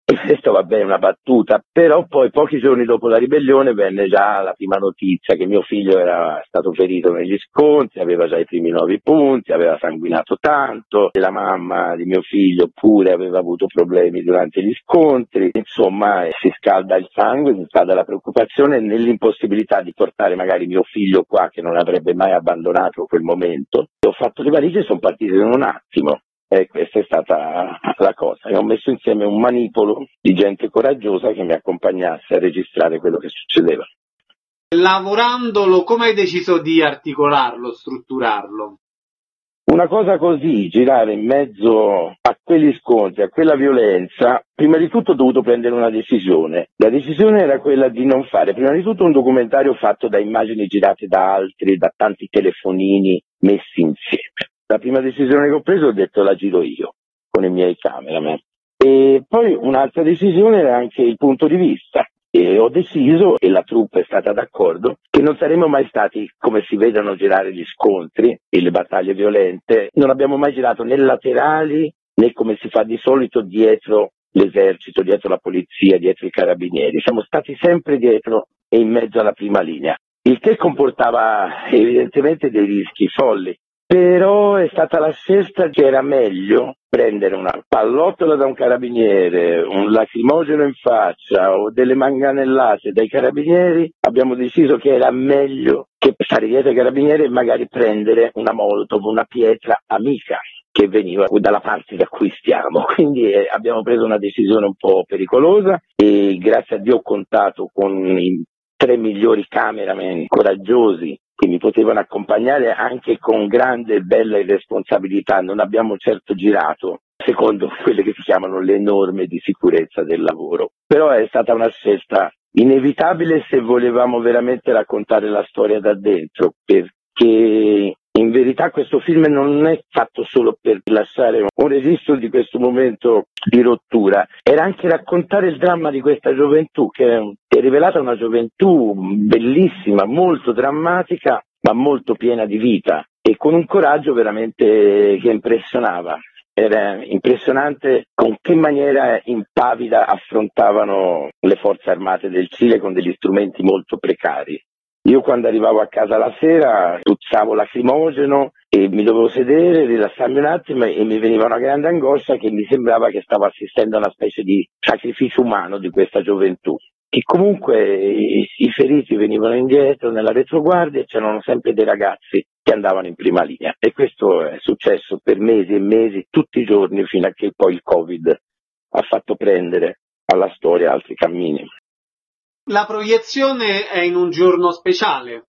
H: E questo va bene, una battuta, però poi pochi giorni dopo la ribellione venne già la prima notizia che mio figlio era stato ferito negli scontri, aveva già i primi nove punti, aveva sanguinato tanto, e la mamma di mio figlio pure aveva avuto problemi durante gli scontri, insomma eh, si scalda il sangue, si scalda la preoccupazione nell'impossibilità di portare magari mio figlio qua che non avrebbe mai abbandonato quel momento. E ho fatto le valigie e sono partito in un attimo. E questa è stata la cosa, e ho messo insieme un manipolo di gente coraggiosa che mi accompagnasse a registrare quello che succedeva.
B: Lavorandolo, come hai deciso di articolarlo, strutturarlo?
H: Una cosa così, girare in mezzo a quegli scontri, a quella violenza, prima di tutto ho dovuto prendere una decisione. La decisione era quella di non fare prima di tutto un documentario fatto da immagini girate da altri, da tanti telefonini messi insieme. La prima decisione che ho preso ho detto la giro io, con i miei cameraman. E poi un'altra decisione era anche il punto di vista. E ho deciso, e la troupe è stata d'accordo, che non saremmo mai stati come si vedono girare gli scontri e le battaglie violente. Non abbiamo mai girato né laterali né come si fa di solito dietro l'esercito, dietro la polizia, dietro i carabinieri. Siamo stati sempre dietro e in mezzo alla prima linea, il che comportava evidentemente dei rischi folli. Però è stata la scelta che era meglio prendere una pallottola da un carabiniere, un lacrimogeno in faccia o delle manganellate dai carabinieri. Abbiamo deciso che era meglio che stare dietro ai carabinieri e magari prendere una molotov, una pietra amica che veniva dalla parte da cui stiamo. Quindi eh, abbiamo preso una decisione un po' pericolosa e grazie a Dio ho contato con i tre migliori cameraman coraggiosi che mi potevano accompagnare anche con grande e bella irresponsabilità. Non abbiamo certo girato secondo quelle che si chiamano le norme di sicurezza del lavoro, però è stata una scelta inevitabile se volevamo veramente raccontare la storia da dentro, perché in verità questo film non è fatto solo per lasciare un registro di questo momento di rottura, era anche raccontare il dramma di questa gioventù che è rivelata una gioventù bellissima, molto drammatica, ma molto piena di vita e con un coraggio veramente che impressionava. Era impressionante con che maniera impavida affrontavano le forze armate del Cile con degli strumenti molto precari. Io quando arrivavo a casa la sera puzzavo lacrimogeno e mi dovevo sedere, rilassarmi un attimo e mi veniva una grande angoscia che mi sembrava che stavo assistendo a una specie di sacrificio umano di questa gioventù. E comunque i, i feriti venivano indietro nella retroguardia e c'erano sempre dei ragazzi che andavano in prima linea. E questo è successo per mesi e mesi, tutti i giorni, fino a che poi il Covid ha fatto prendere alla storia altri cammini.
B: La proiezione è in un giorno speciale.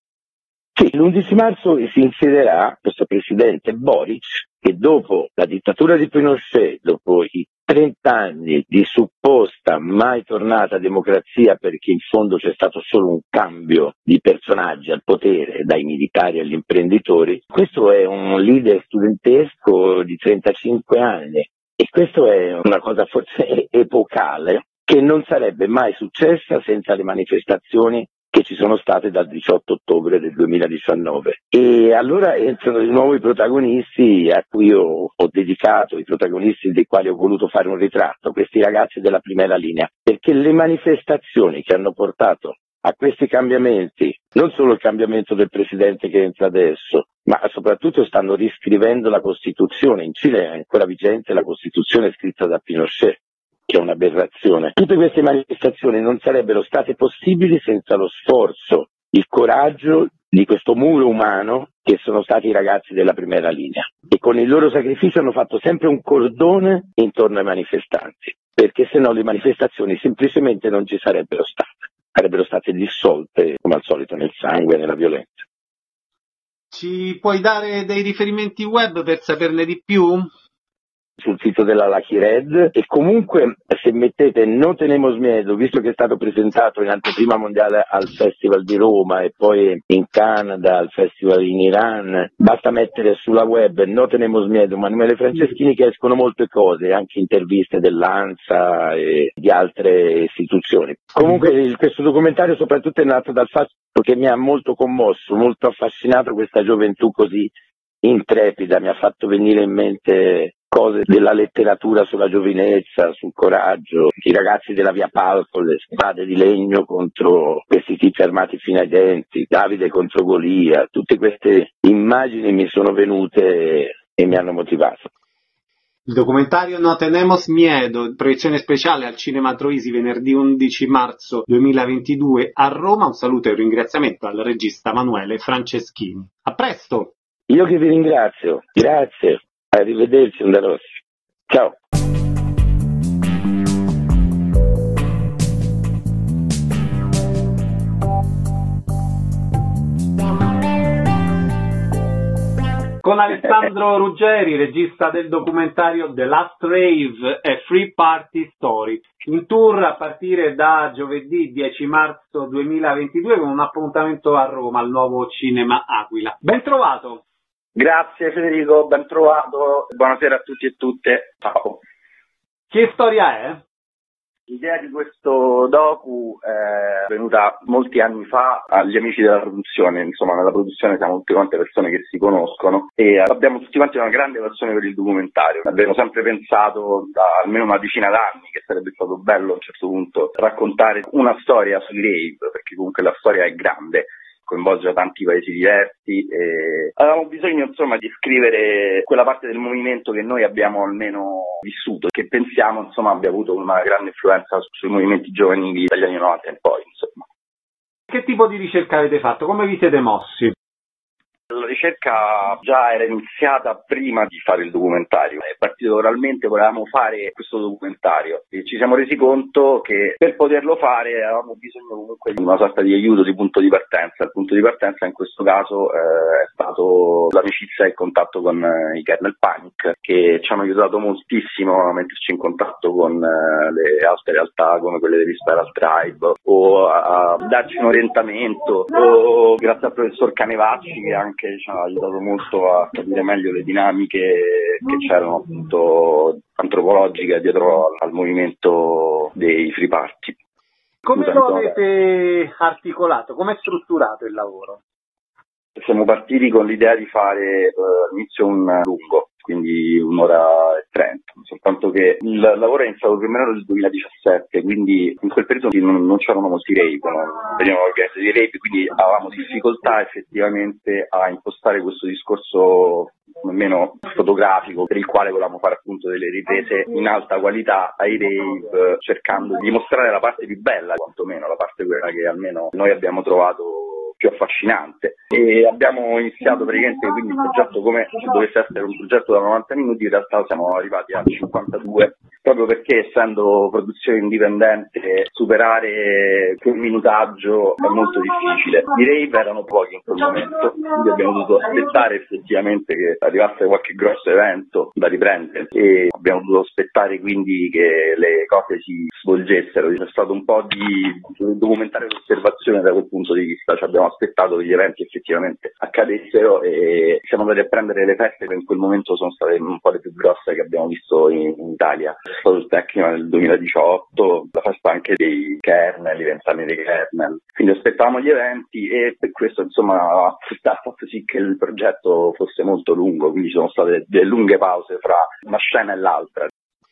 H: Sì, l'undici marzo si insedierà questo presidente Boric che dopo la dittatura di Pinochet, dopo i trenta anni di supposta mai tornata democrazia, perché in fondo c'è stato solo un cambio di personaggi al potere, dai militari agli imprenditori, questo è un leader studentesco di trentacinque anni e questo è una cosa forse epocale che non sarebbe mai successa senza le manifestazioni che ci sono state dal diciotto ottobre del duemiladiciannove. E allora entrano di nuovo i protagonisti a cui io ho dedicato, i protagonisti dei quali ho voluto fare un ritratto, questi ragazzi della primera linea, perché le manifestazioni che hanno portato a questi cambiamenti, non solo il cambiamento del presidente che entra adesso, ma soprattutto stanno riscrivendo la Costituzione. In Cile è ancora vigente la Costituzione scritta da Pinochet, che è un'aberrazione. Tutte queste manifestazioni non sarebbero state possibili senza lo sforzo, il coraggio di questo muro umano che sono stati i ragazzi della primera linea e con il loro sacrificio hanno fatto sempre un cordone intorno ai manifestanti, perché se no le manifestazioni semplicemente non ci sarebbero state, sarebbero state dissolte come al solito nel sangue e nella violenza.
B: Ci puoi dare dei riferimenti web per saperne di più?
H: Sul sito della Lucky Red e comunque se mettete No Tenemos Miedo, visto che è stato presentato in anteprima mondiale al Festival di Roma e poi in Canada al Festival in Iran, basta mettere sulla web No Tenemos Miedo Manuele Franceschini che escono molte cose, anche interviste dell'ANSA e di altre istituzioni. Comunque il, questo documentario soprattutto è nato dal fatto che mi ha molto commosso, molto affascinato questa gioventù così intrepida, mi ha fatto venire in mente cose della letteratura sulla giovinezza, sul coraggio, i ragazzi della via Pal con le spade di legno contro questi tipi armati fino ai denti, Davide contro Golia, tutte queste immagini mi sono venute e mi hanno motivato.
A: Il documentario No Tenemos Miedo, proiezione speciale al Cinema Troisi venerdì undici marzo duemilaventidue a Roma. Un saluto e un ringraziamento al regista Emanuele Franceschini. A presto!
H: Io che vi ringrazio, grazie, arrivederci Onda Rossi, ciao!
B: Con Alessandro Ruggeri, regista del documentario The Last Rave e Free Party Story, in tour a partire da giovedì dieci marzo duemilaventidue con un appuntamento a Roma al nuovo Cinema Aquila. Ben trovato!
I: Grazie Federico, ben trovato, buonasera a tutti e tutte, ciao.
B: Che storia è?
I: L'idea di questo docu è venuta molti anni fa agli amici della produzione, insomma nella produzione siamo tutte quante persone che si conoscono e abbiamo tutti quanti una grande passione per il documentario. Abbiamo sempre pensato da almeno una decina d'anni che sarebbe stato bello a un certo punto raccontare una storia sui rave, perché comunque la storia è grande, coinvolge tanti paesi diversi e avevamo bisogno insomma di scrivere quella parte del movimento che noi abbiamo almeno vissuto, che pensiamo insomma abbia avuto una grande influenza sui movimenti giovanili dagli anni novanta in poi insomma.
B: Che tipo di ricerca avete fatto? Come vi siete mossi?
I: La ricerca già era iniziata prima di fare il documentario, è partito oralmente, volevamo fare questo documentario e ci siamo resi conto che per poterlo fare avevamo bisogno comunque di una sorta di aiuto, di punto di partenza. Il punto di partenza in questo caso eh, è stato l'amicizia e il contatto con eh, i Kernel Panic, che ci hanno aiutato moltissimo a metterci in contatto con eh, le altre realtà come quelle degli Spiral Tribe o a, a darci un orientamento, o grazie al professor Canevacci che anche che ci ha aiutato molto a capire meglio le dinamiche che c'erano appunto antropologiche dietro al, al movimento dei free party.
B: Come Scusa, lo avete articolato? Come è strutturato il lavoro?
I: Siamo partiti con l'idea di fare uh, all'inizio un lungo, quindi un'ora e trenta, soltanto che il lavoro è iniziato più o meno nel duemiladiciassette, quindi in quel periodo non, non c'erano molti rave, non venivano organizzati dei rave, quindi avevamo difficoltà effettivamente a impostare questo discorso almeno fotografico, per il quale volevamo fare appunto delle riprese in alta qualità ai rave, cercando di mostrare la parte più bella, quantomeno la parte quella che almeno noi abbiamo trovato più affascinante, e abbiamo iniziato praticamente quindi il progetto come se dovesse essere un progetto da novanta minuti, in realtà siamo arrivati a cinquantadue, proprio perché essendo produzione indipendente superare quel minutaggio è molto difficile. I rave erano pochi in quel momento, quindi abbiamo dovuto aspettare effettivamente che arrivasse qualche grosso evento da riprendere e abbiamo dovuto aspettare quindi che le cose si svolgessero. C'è stato un po' di documentario di osservazione da quel punto di vista, cioè abbiamo aspettato che gli eventi effettivamente accadessero e siamo andati a prendere le feste che in quel momento sono state un po' le più grosse che abbiamo visto in, in Italia. È stato il Tecnico nel duemiladiciotto, la festa anche dei Kernel, i vent'anni dei Kernel, quindi aspettavamo gli eventi e per questo insomma ha fatto sì che il progetto fosse molto lungo, quindi ci sono state delle lunghe pause fra una scena e l'altra.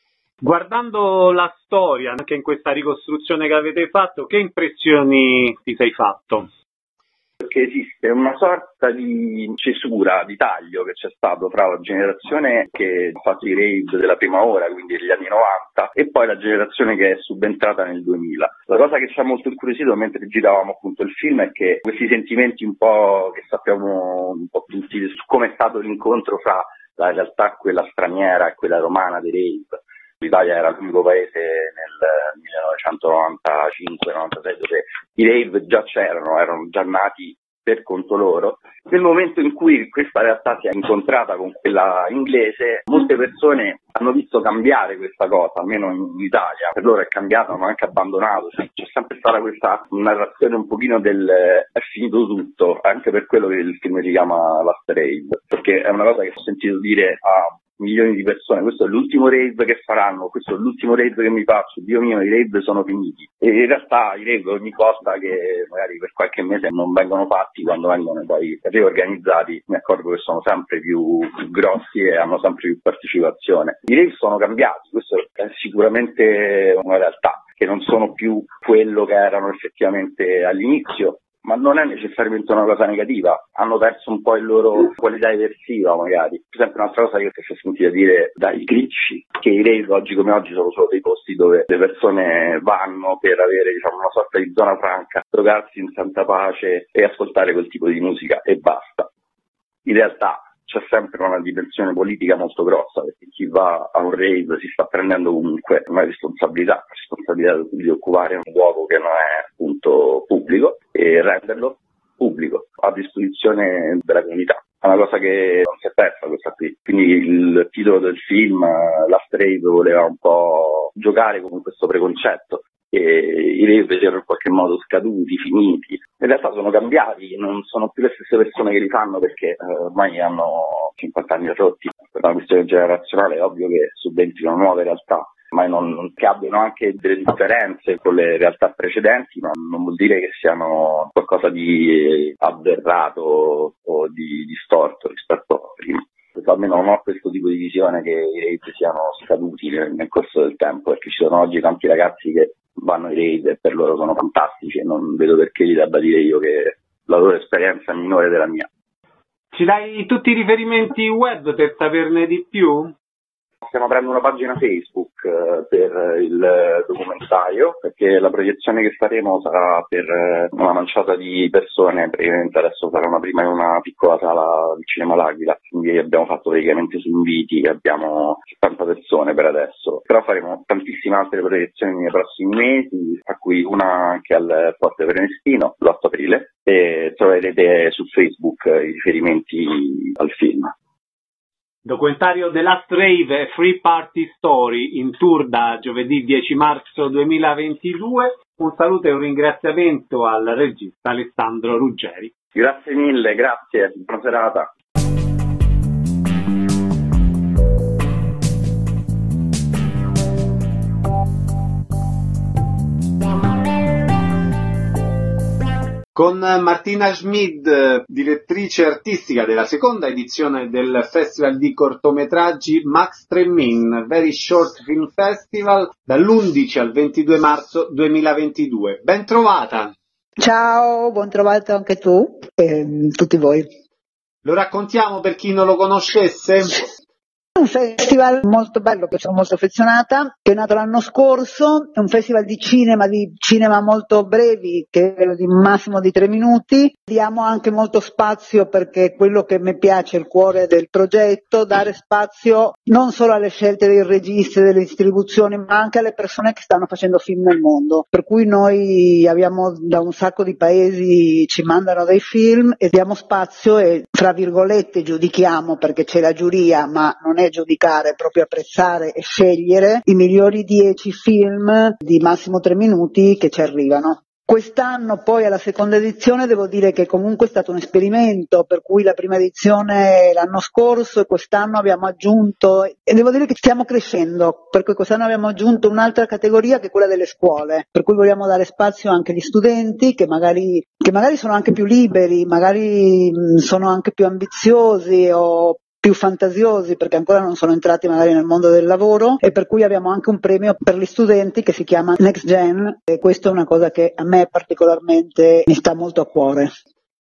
B: Guardando la storia anche in questa ricostruzione che avete fatto, che impressioni ti sei fatto?
I: Che esiste una sorta di cesura, di taglio che c'è stato fra la generazione che ha fatto i rave della prima ora, quindi degli anni novanta, e poi la generazione che è subentrata nel duemila. La cosa che ci ha molto incuriosito mentre giravamo appunto il film è che questi sentimenti un po' che sappiamo un po' tutti su come è stato l'incontro fra la realtà quella straniera e quella romana dei rave. L'Italia era l'unico paese nel millenovecentonovantacinque novantasei dove i rave già c'erano, erano già nati per conto loro. Nel momento in cui questa realtà si è incontrata con quella inglese, molte persone hanno visto cambiare questa cosa, almeno in Italia. Per loro è cambiato, hanno anche abbandonato. C'è sempre stata questa narrazione un pochino del è finito tutto, anche per quello che il film si chiama Last Rave, perché è una cosa che ho sentito dire a milioni di persone, questo è l'ultimo rave che faranno, questo è l'ultimo rave che mi faccio, Dio mio, i rave sono finiti. E in realtà i rave ogni volta che magari per qualche mese non vengono fatti, quando vengono poi riorganizzati, mi accorgo che sono sempre più, più grossi e hanno sempre più partecipazione. I rave sono cambiati, questo è sicuramente una realtà, che non sono più quello che erano effettivamente all'inizio. Ma non è necessariamente una cosa negativa, hanno perso un po' il loro qualità eversiva magari. Per esempio un'altra cosa che si è sentita dire dai critici, che i rave oggi come oggi sono solo dei posti dove le persone vanno per avere, diciamo, una sorta di zona franca, drogarsi in santa pace e ascoltare quel tipo di musica e basta. In realtà c'è sempre una dimensione politica molto grossa, perché chi va a un rave si sta prendendo comunque una responsabilità, la responsabilità di occupare un luogo che non è appunto pubblico e renderlo pubblico a disposizione della comunità. È una cosa che non si è persa questa qui. Quindi il titolo del film, Last Rave, voleva un po' giocare con questo preconcetto. E i rave erano in qualche modo scaduti, finiti. In realtà sono cambiati, non sono più le stesse persone che li fanno perché eh, ormai hanno cinquanta anni rotti. Per una questione generazionale è ovvio che subentrino nuove realtà, ma non, non che abbiano anche delle differenze con le realtà precedenti, ma non vuol dire che siano qualcosa di aberrato o di distorto rispetto a prima. Almeno non ho questo tipo di visione che i rave siano scaduti nel, nel corso del tempo, perché ci sono oggi tanti ragazzi che vanno ai rave e per loro sono fantastici e non vedo perché gli debba dire io che la loro esperienza è minore della mia.
B: Ci dai tutti i riferimenti web per saperne di più?
I: Stiamo aprendo una pagina Facebook eh, per il documentario, perché la proiezione che faremo sarà per una manciata di persone. Praticamente adesso sarà una prima in una piccola sala del Cinema L'Aquila, quindi abbiamo fatto praticamente su inviti, abbiamo settanta persone per adesso, però faremo tantissime altre proiezioni nei prossimi mesi, a cui una anche al Forte Prenestino l'otto aprile, e troverete su Facebook i riferimenti al film.
B: Documentario The Last Rave Free Party Story, in tour da giovedì dieci marzo duemilaventidue. Un saluto e un ringraziamento al regista Alessandro Ruggeri.
I: Grazie mille, grazie, buona serata.
B: Con Martina Schmid, direttrice artistica della seconda edizione del Festival di cortometraggi Max Tremmin Very Short Film Festival, dall'undici al ventidue marzo duemilaventidue. Ben trovata!
J: Ciao, buon trovato anche tu e tutti voi.
B: Lo raccontiamo per chi non lo conoscesse?
J: Un festival molto bello, che sono molto affezionata, che è nato l'anno scorso, è un festival di cinema, di cinema molto brevi, che è di massimo di tre minuti. Diamo anche molto spazio, perché quello che mi piace, il cuore del progetto, dare spazio non solo alle scelte dei registi e delle distribuzioni, ma anche alle persone che stanno facendo film nel mondo. Per cui noi abbiamo da un sacco di paesi, ci mandano dei film e diamo spazio e, fra virgolette, giudichiamo, perché c'è la giuria, ma non è giudicare, proprio apprezzare e scegliere i migliori dieci film di massimo tre minuti che ci arrivano. Quest'anno poi alla seconda edizione devo dire che comunque è stato un esperimento, per cui la prima edizione l'anno scorso e quest'anno abbiamo aggiunto, e devo dire che stiamo crescendo, perché quest'anno abbiamo aggiunto un'altra categoria che è quella delle scuole, per cui vogliamo dare spazio anche agli studenti che magari, che magari sono anche più liberi, magari sono anche più ambiziosi o più fantasiosi, perché ancora non sono entrati magari nel mondo del lavoro, e per cui abbiamo anche un premio per gli studenti che si chiama Next Gen, e questa è una cosa che a me particolarmente mi sta molto a cuore.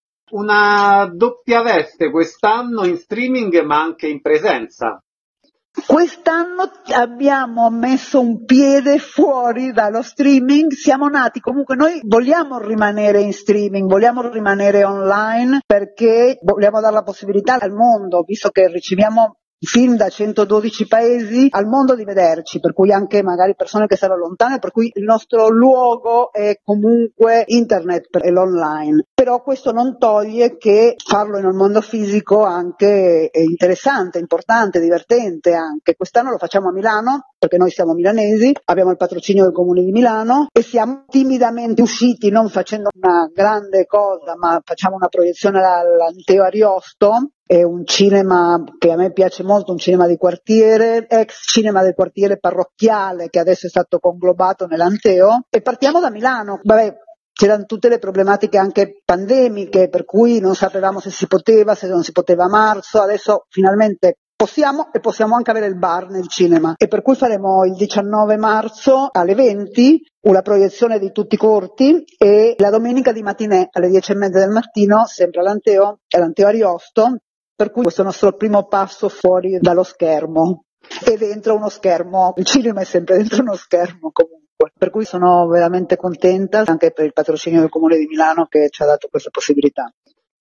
B: Una doppia veste quest'anno, in streaming ma anche in presenza.
J: Quest'anno abbiamo messo un piede fuori dallo streaming, siamo nati, comunque noi vogliamo rimanere in streaming, vogliamo rimanere online, perché vogliamo dare la possibilità al mondo, visto che riceviamo film da centododici paesi, al mondo di vederci, per cui anche magari persone che stanno lontane, per cui il nostro luogo è comunque internet e l'online. Però questo non toglie che farlo nel mondo fisico anche è interessante, importante, divertente anche. Quest'anno lo facciamo a Milano, perché noi siamo milanesi, abbiamo il patrocinio del Comune di Milano e siamo timidamente usciti, non facendo una grande cosa, ma facciamo una proiezione all'Anteo Ariosto, è un cinema che a me piace molto, un cinema di quartiere, ex cinema del quartiere parrocchiale che adesso è stato conglobato nell'Anteo, e partiamo da Milano. Vabbè, c'erano tutte le problematiche anche pandemiche, per cui non sapevamo se si poteva, se non si poteva a marzo, adesso finalmente possiamo, e possiamo anche avere il bar nel cinema, e per cui faremo il diciannove marzo alle venti una proiezione di tutti i corti, e la domenica di mattinè alle dieci e mezza del mattino sempre all'Anteo, all'Anteo Ariosto, per cui questo è il nostro primo passo fuori dallo schermo e dentro uno schermo. Il cinema è sempre dentro uno schermo comunque, per cui sono veramente contenta anche per il patrocinio del Comune di Milano che ci ha dato questa possibilità.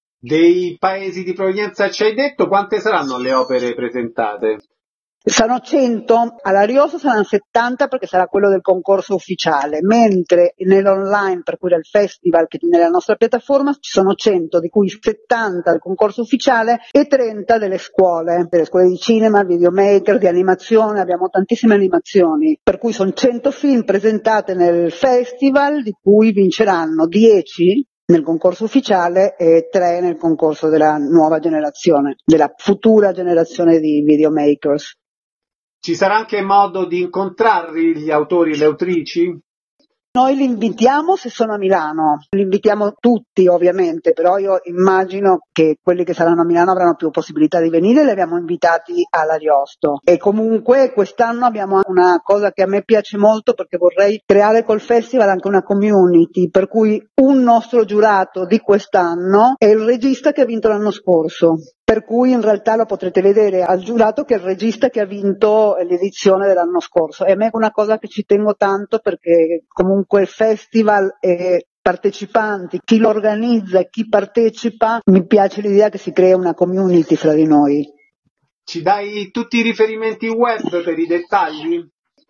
B: Dei paesi di provenienza ci hai detto, quante saranno le opere presentate?
J: Saranno cento, all'Ariosto saranno settanta perché sarà quello del concorso ufficiale, mentre nell'online, per cui del festival che nella nostra piattaforma, ci sono cento, di cui settanta del concorso ufficiale e trenta delle scuole, delle scuole di cinema, videomaker, di animazione, abbiamo tantissime animazioni, per cui sono cento film presentate nel festival, di cui vinceranno dieci nel concorso ufficiale e tre nel concorso della nuova generazione, della futura generazione di videomakers.
B: Ci sarà anche modo di incontrare gli autori e le autrici?
J: Noi li invitiamo se sono a Milano, li invitiamo tutti ovviamente, però io immagino che quelli che saranno a Milano avranno più possibilità di venire, li abbiamo invitati all'Ariosto. E comunque quest'anno abbiamo una cosa che a me piace molto, perché vorrei creare col festival anche una community, per cui un nostro giurato di quest'anno è il regista che ha vinto l'anno scorso. Per cui in realtà lo potrete vedere al giurato che è il regista che ha vinto l'edizione dell'anno scorso. E a me è una cosa che ci tengo tanto, perché comunque il festival e partecipanti, chi lo organizza e chi partecipa, mi piace l'idea che si crea una community fra di noi.
B: Ci dai tutti i riferimenti web per i dettagli?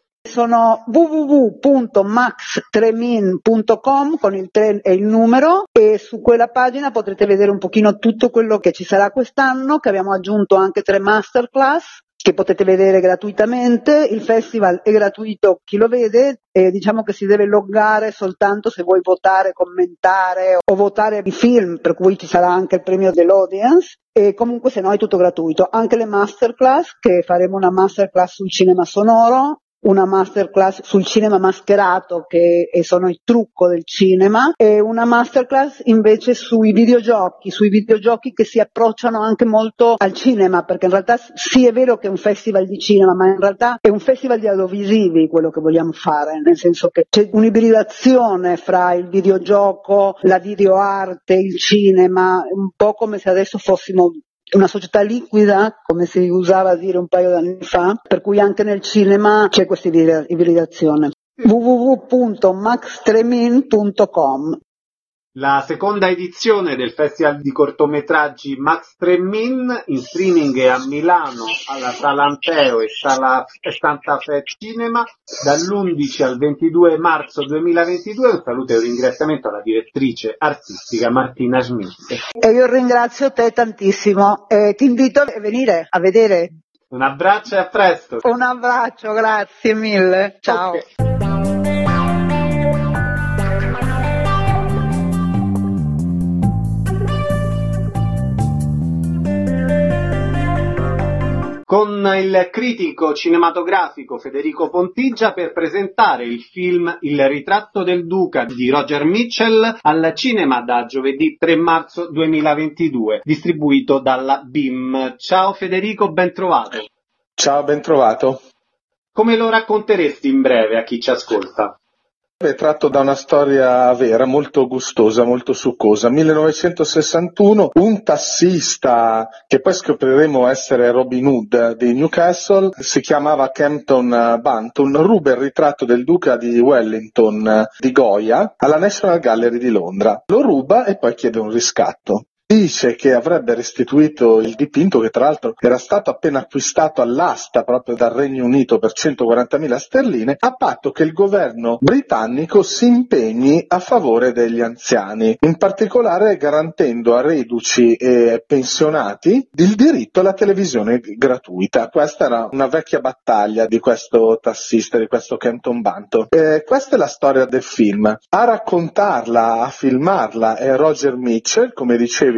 J: Sono w w w punto max tremin punto com con il tre e il numero, e su quella pagina potrete vedere un pochino tutto quello che ci sarà quest'anno, che abbiamo aggiunto anche tre masterclass che potete vedere gratuitamente. Il festival è gratuito, chi lo vede, e diciamo che si deve loggare soltanto se vuoi votare, commentare o votare i film, per cui ci sarà anche il premio dell'audience. E comunque se no è tutto gratuito, anche le masterclass, che faremo una masterclass sul cinema sonoro, una masterclass sul cinema mascherato, che sono il trucco del cinema, e una masterclass invece sui videogiochi, sui videogiochi che si approcciano anche molto al cinema, perché in realtà sì è vero che è un festival di cinema, ma in realtà è un festival di audiovisivi quello che vogliamo fare, nel senso che c'è un'ibridazione fra il videogioco, la videoarte, il cinema, un po' come se adesso fossimo una società liquida, come si usava a dire un paio d'anni fa, per cui anche nel cinema c'è questa ibridazione. w w w punto max tremin punto com.
B: La seconda edizione del Festival di cortometraggi Max Tremin in streaming è a Milano, alla Sala Anteo e Sala Santa Fe Cinema, dall'undici al ventidue marzo duemilaventidue. Un saluto e un ringraziamento alla direttrice artistica Martina Schmidt.
J: E io ringrazio te tantissimo e ti invito a venire a vedere.
B: Un abbraccio e a presto.
J: Un abbraccio, grazie mille. Ciao. Okay.
B: Con il critico cinematografico Federico Pontigia per presentare il film Il ritratto del Duca di Roger Mitchell al cinema da giovedì tre marzo duemilaventidue, distribuito dalla B I M. Ciao Federico, ben trovato.
K: Ciao, ben trovato.
B: Come lo racconteresti in breve a chi ci ascolta?
K: È tratto da una storia vera, molto gustosa, molto succosa. millenovecentosessantuno, un tassista, che poi scopriremo essere Robin Hood di Newcastle, si chiamava Campton Banton, ruba il ritratto del duca di Wellington di Goya alla National Gallery di Londra. Lo ruba e poi chiede un riscatto. Dice che avrebbe restituito il dipinto, che tra l'altro era stato appena acquistato all'asta proprio dal Regno Unito per centoquarantamila sterline, a patto che il governo britannico si impegni a favore degli anziani, in particolare garantendo a reduci e pensionati il diritto alla televisione gratuita. Questa era una vecchia battaglia di questo tassista, di questo Campton Banton. E questa è la storia del film. A raccontarla, a filmarla è Roger Mitchell, come dicevi,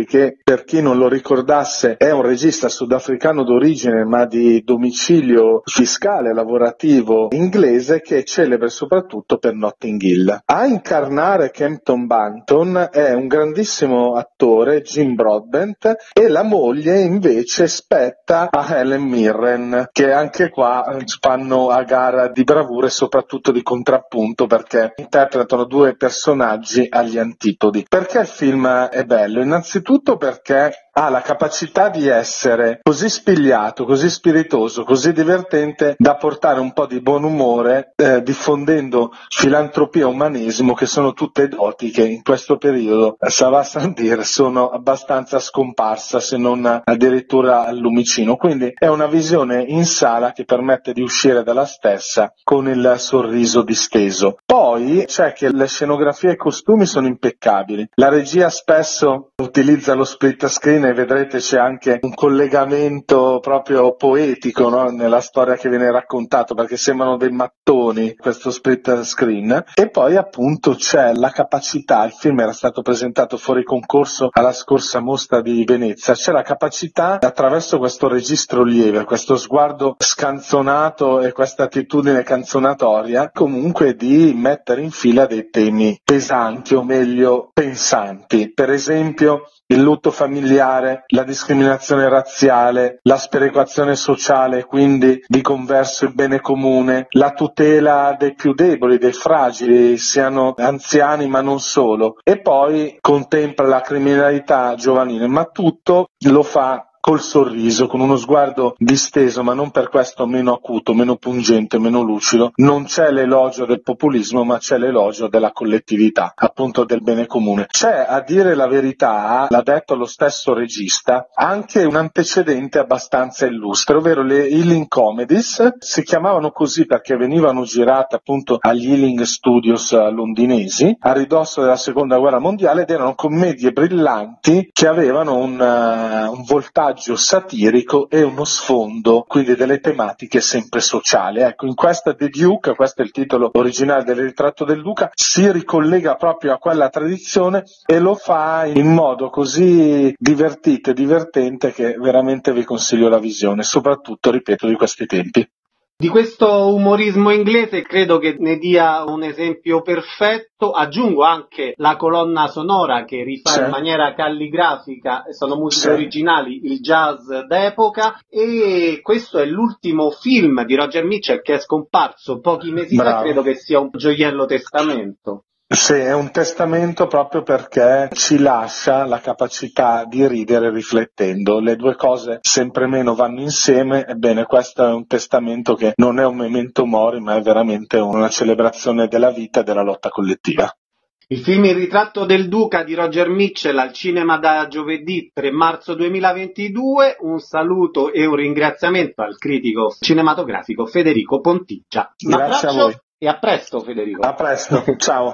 K: dicevi che, per chi non lo ricordasse, è un regista sudafricano d'origine ma di domicilio fiscale lavorativo inglese, che è celebre soprattutto per Notting Hill. A incarnare Kempton Banton è un grandissimo attore, Jim Broadbent, e la moglie invece spetta a Helen Mirren, che anche qua fanno a gara di bravura e soprattutto di contrappunto, perché interpretano due personaggi agli antipodi. Perché il film è bello? Innanzitutto perché ha la capacità di essere così spigliato, così spiritoso, così divertente da portare un po' di buon umore, eh, diffondendo filantropia e umanesimo, che sono tutte doti che in questo periodo, ça va sans dire, sono abbastanza scomparsa, se non addirittura al lumicino. Quindi è una visione in sala che permette di uscire dalla stessa con il sorriso disteso. Poi c'è che le scenografie e i costumi sono impeccabili. La regia spesso utilizza lo split screen e vedrete c'è anche un collegamento proprio poetico, no? Nella storia che viene raccontato, perché sembrano dei mattoni questo split screen. E poi appunto c'è la capacità, il film era stato presentato fuori concorso alla scorsa mostra di Venezia, c'è la capacità, attraverso questo registro lieve, questo sguardo scanzonato e questa attitudine canzonatoria, comunque di mettere in fila dei temi pesanti, o meglio pensanti. Per esempio il lutto familiare, la discriminazione razziale, la sperequazione sociale, quindi di converso il bene comune, la tutela dei più deboli, dei fragili, siano anziani ma non solo, e poi contempla la criminalità giovanile, ma tutto lo fa col sorriso, con uno sguardo disteso, ma non per questo meno acuto, meno pungente, meno lucido. Non c'è l'elogio del populismo, ma c'è l'elogio della collettività, appunto del bene comune. C'è, a dire la verità, l'ha detto lo stesso regista, anche un antecedente abbastanza illustre, ovvero le Ealing Comedies. Si chiamavano così perché venivano girate appunto agli Ealing Studios londinesi a ridosso della seconda guerra mondiale, ed erano commedie brillanti che avevano un, uh, un voltaggio satirico e uno sfondo, quindi delle tematiche sempre sociali. Ecco, in questa The Duke, questo è il titolo originale del Ritratto del Duca, si ricollega proprio a quella tradizione e lo fa in modo così divertito e divertente che veramente vi consiglio la visione, soprattutto, ripeto, di questi tempi.
B: Di questo umorismo inglese credo che ne dia un esempio perfetto. Aggiungo anche la colonna sonora che rifà sì. in maniera calligrafica, sono musiche sì. originali, il jazz d'epoca, e questo è l'ultimo film di Roger Mitchell che è scomparso pochi mesi fa, credo che sia un gioiello testamento.
K: Sì, è un testamento proprio perché ci lascia la capacità di ridere riflettendo. Le due cose sempre meno vanno insieme. Ebbene, questo è un testamento che non è un memento mori, ma è veramente una celebrazione della vita e della lotta collettiva.
B: Il film Il ritratto del Duca di Roger Mitchell al cinema da giovedì tre marzo duemilaventidue. Un saluto e un ringraziamento al critico cinematografico Federico Pontigia. Un
K: Grazie a voi.
B: E a presto, Federico.
K: A presto, ciao.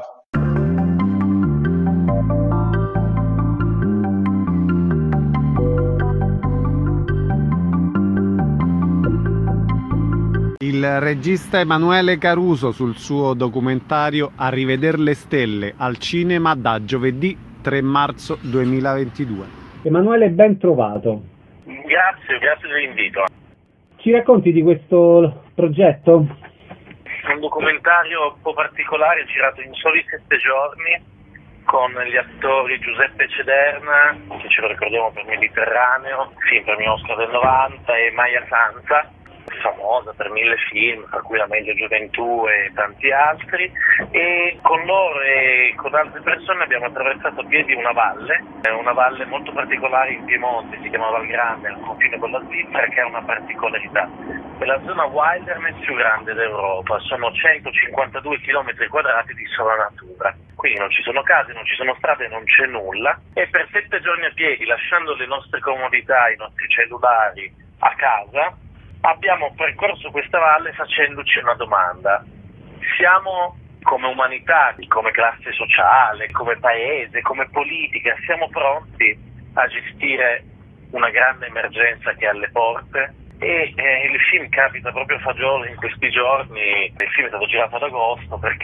A: Il regista Emanuele Caruso sul suo documentario A riveder le stelle al cinema da giovedì tre marzo duemilaventidue. Emanuele, ben trovato.
L: Grazie, grazie dell'invito.
A: Ci racconti di questo progetto?
L: È un documentario un po' particolare, girato in soli sette giorni con gli attori Giuseppe Cederna, che ce lo ricordiamo per Mediterraneo, film premio Oscar del novanta, e Maya Sanza, famosa per mille film, tra cui La meglio gioventù e tanti altri, e con loro e con altre persone abbiamo attraversato a piedi una valle, una valle molto particolare in Piemonte, si chiama Val Grande, al confine con la Svizzera, che ha una particolarità. È la zona wilderness più grande d'Europa, sono centocinquantadue chilometri quadrati di sola natura. Quindi non ci sono case, non ci sono strade, non c'è nulla, e per sette giorni a piedi, lasciando le nostre comodità, i nostri cellulari a casa, abbiamo percorso questa valle facendoci una domanda: siamo come umanità, come classe sociale, come paese, come politica, siamo pronti a gestire una grande emergenza che è alle porte? E eh, il film capita proprio a fagiolo in questi giorni. Il film è stato girato ad agosto perché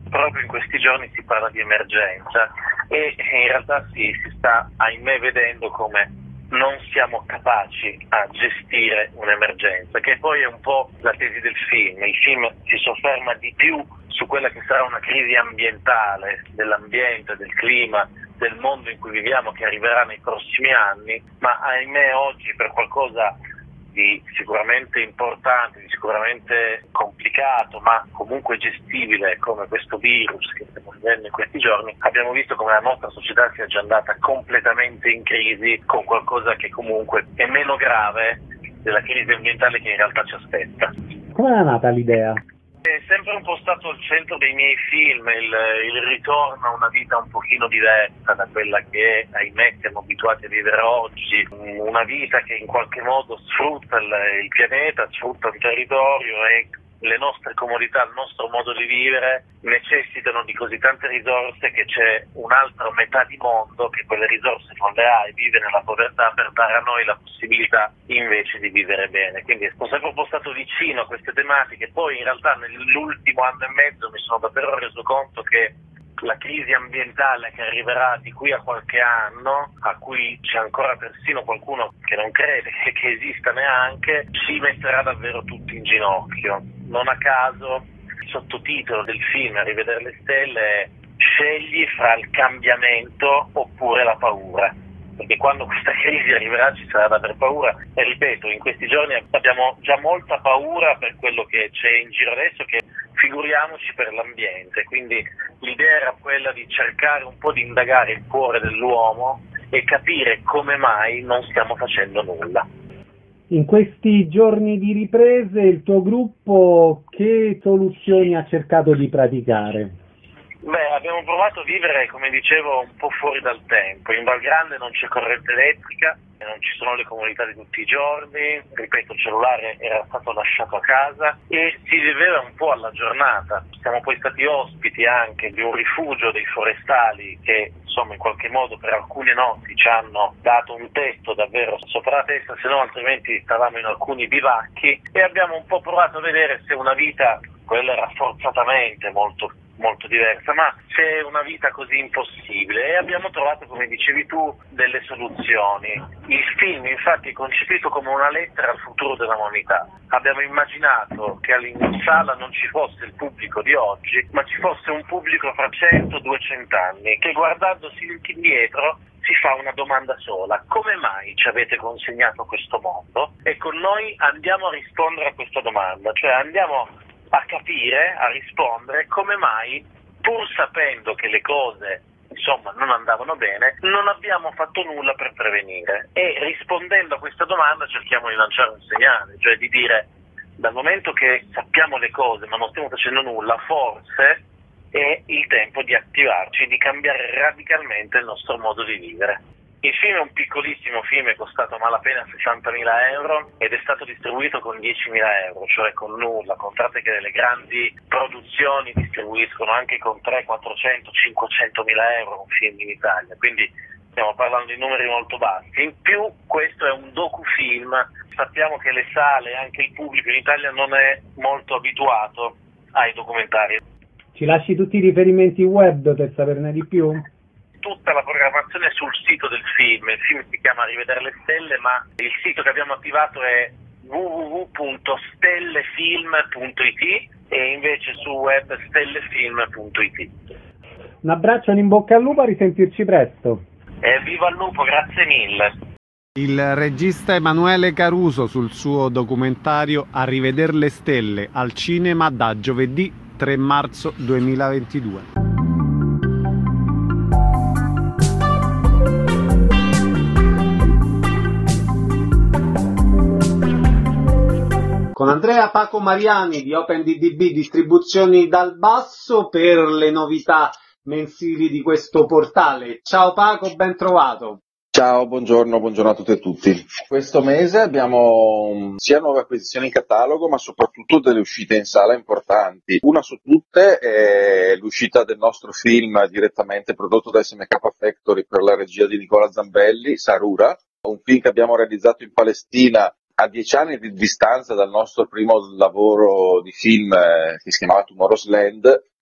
L: proprio in questi giorni si parla di emergenza e in realtà si, si sta, ahimè, vedendo come non siamo capaci a gestire un'emergenza, che poi è un po' la tesi del film. Il film si sofferma di più su quella che sarà una crisi ambientale, dell'ambiente, del clima, del mondo in cui viviamo, che arriverà nei prossimi anni, ma ahimè oggi per qualcosa di sicuramente importante, di sicuramente complicato, ma comunque gestibile, come questo virus che stiamo vivendo in questi giorni, abbiamo visto come la nostra società sia già andata completamente in crisi con qualcosa che comunque è meno grave della crisi ambientale che in realtà ci aspetta.
A: Come è nata l'idea?
L: È sempre un po' stato al centro dei miei film il, il ritorno a una vita un pochino diversa da quella che, ahimè, siamo abituati a vivere oggi, una vita che in qualche modo sfrutta il, il pianeta, sfrutta il territorio e le nostre comodità, il nostro modo di vivere necessitano di così tante risorse che c'è un'altra metà di mondo che quelle risorse non le ha e vive nella povertà per dare a noi la possibilità invece di vivere bene. Quindi ho sempre un po' stato vicino a queste tematiche, poi in realtà nell'ultimo anno e mezzo mi sono davvero reso conto che la crisi ambientale che arriverà di qui a qualche anno, a cui c'è ancora persino qualcuno che non crede che esista neanche, ci metterà davvero tutti in ginocchio. Non a caso il sottotitolo del film, A rivedere le stelle, è scegli fra il cambiamento oppure la paura. Perché quando questa crisi arriverà ci sarà da aver paura e ripeto, in questi giorni abbiamo già molta paura per quello che c'è in giro adesso, che figuriamoci per l'ambiente. Quindi l'idea era quella di cercare un po' di indagare il cuore dell'uomo e capire come mai non stiamo facendo nulla.
A: In questi giorni di riprese il tuo gruppo che soluzioni ha cercato di praticare?
L: Beh, abbiamo provato a vivere, come dicevo, un po' fuori dal tempo. In Val Grande non c'è corrente elettrica, non ci sono le comodità di tutti i giorni, ripeto, il cellulare era stato lasciato a casa e si viveva un po' alla giornata. Siamo poi stati ospiti anche di un rifugio dei forestali che, insomma, in qualche modo per alcune notti ci hanno dato un tetto davvero sopra la testa, se no altrimenti stavamo in alcuni bivacchi, e abbiamo un po' provato a vedere se una vita, quella era forzatamente molto molto diversa, ma c'è una vita così impossibile e abbiamo trovato, come dicevi tu, delle soluzioni. Il film infatti è concepito come una lettera al futuro dell'umanità. Abbiamo immaginato che in sala non ci fosse il pubblico di oggi, ma ci fosse un pubblico fra cento duecento anni che, guardandosi indietro, si fa una domanda sola: come mai ci avete consegnato questo mondo? E con noi andiamo a rispondere a questa domanda, cioè andiamo a capire, a rispondere come mai, pur sapendo che le cose insomma non andavano bene, non abbiamo fatto nulla per prevenire. E rispondendo a questa domanda cerchiamo di lanciare un segnale, cioè di dire: dal momento che sappiamo le cose ma non stiamo facendo nulla, forse è il tempo di attivarci, di cambiare radicalmente il nostro modo di vivere. Il film è un piccolissimo film, è costato a malapena sessantamila euro ed è stato distribuito con diecimila euro, cioè con nulla. Contate che le grandi produzioni distribuiscono anche con trecento, quattrocento, cinquecentomila euro un film in Italia, quindi stiamo parlando di numeri molto bassi. In più questo è un docufilm, sappiamo che le sale e anche il pubblico in Italia non è molto abituato ai documentari.
A: Ci lasci tutti i riferimenti web per saperne di più?
L: Tutta la programmazione è sul sito del film. Il film si chiama Rivedere le stelle, ma il sito che abbiamo attivato è w w w punto stellefilm punto i t e invece su web stellefilm punto i t.
A: Un abbraccio, un in bocca al lupo, a risentirci presto.
L: E viva il lupo, grazie mille.
A: Il regista Emanuele Caruso sul suo documentario A rivedere le stelle, al cinema da giovedì tre marzo duemilaventidue. Con Andrea Paco Mariani di OpenDDB Distribuzioni dal Basso per le novità mensili di questo portale. Ciao Paco, ben trovato.
M: Ciao, buongiorno, buongiorno a tutte e tutti. Questo mese abbiamo sia nuove acquisizioni in catalogo, ma soprattutto delle uscite in sala importanti. Una su tutte è l'uscita del nostro film direttamente prodotto da S M K Factory per la regia di Nicola Zambelli, Sarura, un film che abbiamo realizzato in Palestina a dieci anni di distanza dal nostro primo lavoro di film eh, che si chiamava Tomorrow's Land,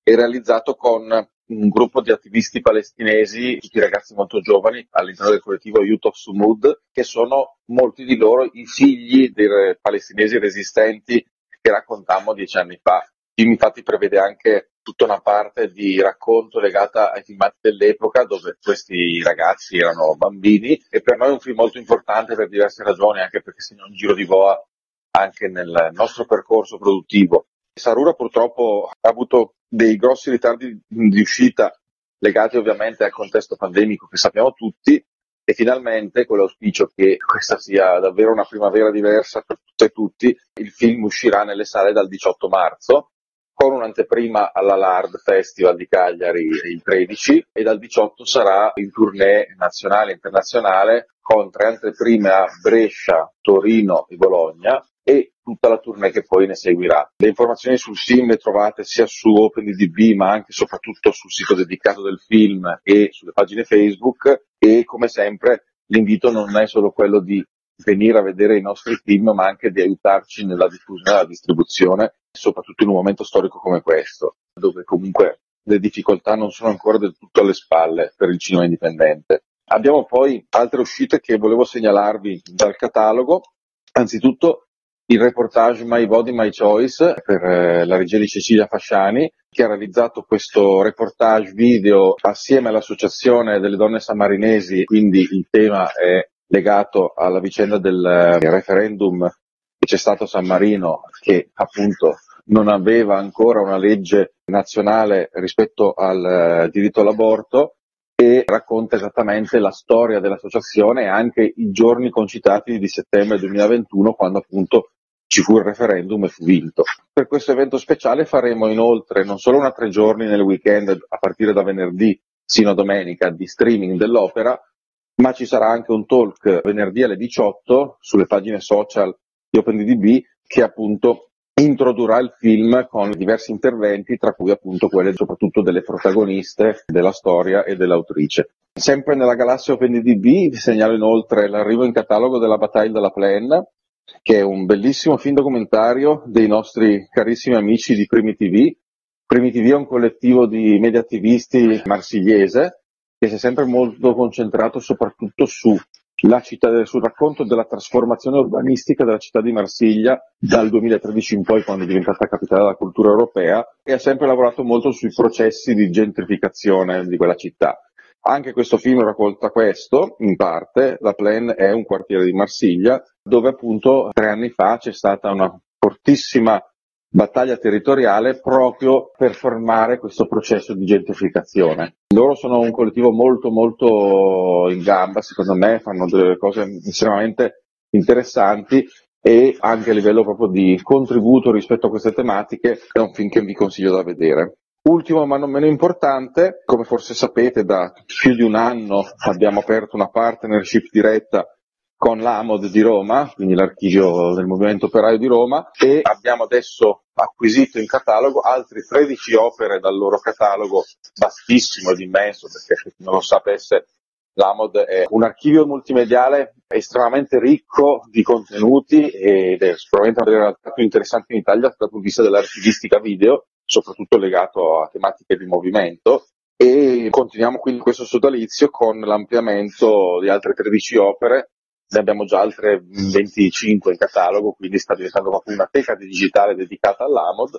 M: è realizzato con un gruppo di attivisti palestinesi, tutti ragazzi molto giovani, all'interno del collettivo Youth of Sumud, che sono molti di loro i figli dei palestinesi resistenti che raccontammo dieci anni fa. Il film infatti prevede anche tutta una parte di racconto legata ai filmati dell'epoca, dove questi ragazzi erano bambini, e per noi è un film molto importante per diverse ragioni, anche perché segna un giro di boa anche nel nostro percorso produttivo. Sarura purtroppo ha avuto dei grossi ritardi di uscita legati ovviamente al contesto pandemico che sappiamo tutti, e finalmente, con l'auspicio che questa sia davvero una primavera diversa per tutte e tutti, il film uscirà nelle sale dal diciotto marzo, con un'anteprima alla L'Art Festival di Cagliari il tredici, e dal diciotto sarà in tournée nazionale e internazionale con tre anteprime a Brescia, Torino e Bologna, e tutta la tournée che poi ne seguirà. Le informazioni sul film le trovate sia su OpenIDB ma anche e soprattutto sul sito dedicato del film e sulle pagine Facebook, e come sempre l'invito non è solo quello di venire a vedere i nostri film ma anche di aiutarci nella diffusione e nella distribuzione, soprattutto in un momento storico come questo, dove comunque le difficoltà non sono ancora del tutto alle spalle per il cinema indipendente. Abbiamo poi altre uscite che volevo segnalarvi dal catalogo. Anzitutto il reportage My Body My Choice per eh, la regia di Cecilia Fasciani, che ha realizzato questo reportage video assieme all'Associazione delle Donne Sammarinesi, quindi il tema è legato alla vicenda del eh, referendum che c'è stato a San Marino, che appunto non aveva ancora una legge nazionale rispetto al eh, diritto all'aborto, e racconta esattamente la storia dell'associazione e anche i giorni concitati di settembre duemilaventuno, quando appunto ci fu il referendum e fu vinto. Per questo evento speciale faremo inoltre non solo una tre giorni nel weekend a partire da venerdì sino a domenica di streaming dell'opera, ma ci sarà anche un talk venerdì alle diciotto sulle pagine social di OpenIDB che appunto introdurrà il film con diversi interventi, tra cui appunto quelle soprattutto delle protagoniste della storia e dell'autrice. Sempre nella galassia OpenIDB vi segnalo inoltre l'arrivo in catalogo della Bataille de la Plaine, che è un bellissimo film documentario dei nostri carissimi amici di Primi T V. Primi T V è un collettivo di media attivisti marsigliese che si è sempre molto concentrato soprattutto su la città, sul racconto della trasformazione urbanistica della città di Marsiglia dal duemilatredici in poi, quando è diventata capitale della cultura europea, e ha sempre lavorato molto sui processi di gentrificazione di quella città. Anche questo film racconta questo, in parte. La Plaine è un quartiere di Marsiglia dove appunto tre anni fa c'è stata una fortissima battaglia territoriale proprio per fermare questo processo di gentrificazione. Loro sono un collettivo molto molto in gamba, secondo me, fanno delle cose estremamente interessanti, e anche a livello proprio di contributo rispetto a queste tematiche è un film che vi consiglio da vedere. Ultimo ma non meno importante, come forse sapete, da più di un anno abbiamo aperto una partnership diretta con l'Amod di Roma, quindi l'archivio del Movimento Operaio di Roma, e abbiamo adesso acquisito in catalogo altre tredici opere dal loro catalogo vastissimo ed immenso, perché chi non lo sapesse, l'Amod è un archivio multimediale estremamente ricco di contenuti ed è sicuramente una delle realtà più interessanti in Italia dal punto di vista dell'archivistica video, soprattutto legato a tematiche di movimento, e continuiamo quindi questo sodalizio con l'ampliamento di altre tredici opere. Ne abbiamo già altre venticinque in catalogo, quindi sta diventando proprio una teca digitale dedicata all'Amod,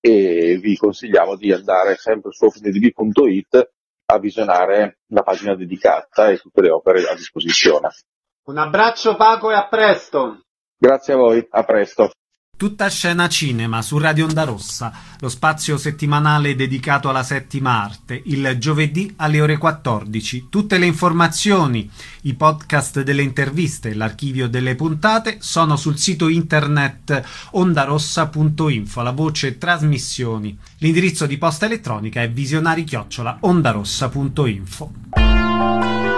M: e vi consigliamo di andare sempre su openidb punto it a visionare la pagina dedicata e tutte le opere a disposizione.
A: Un abbraccio Paco e a presto!
M: Grazie a voi, a presto!
A: Tutta scena cinema su Radio Onda Rossa, lo spazio settimanale dedicato alla settima arte, il giovedì alle ore quattordici. Tutte le informazioni, i podcast delle interviste, l'archivio delle puntate sono sul sito internet ondarossa punto info, la voce trasmissioni. L'indirizzo di posta elettronica è visionari chiocciola ondarossa punto info.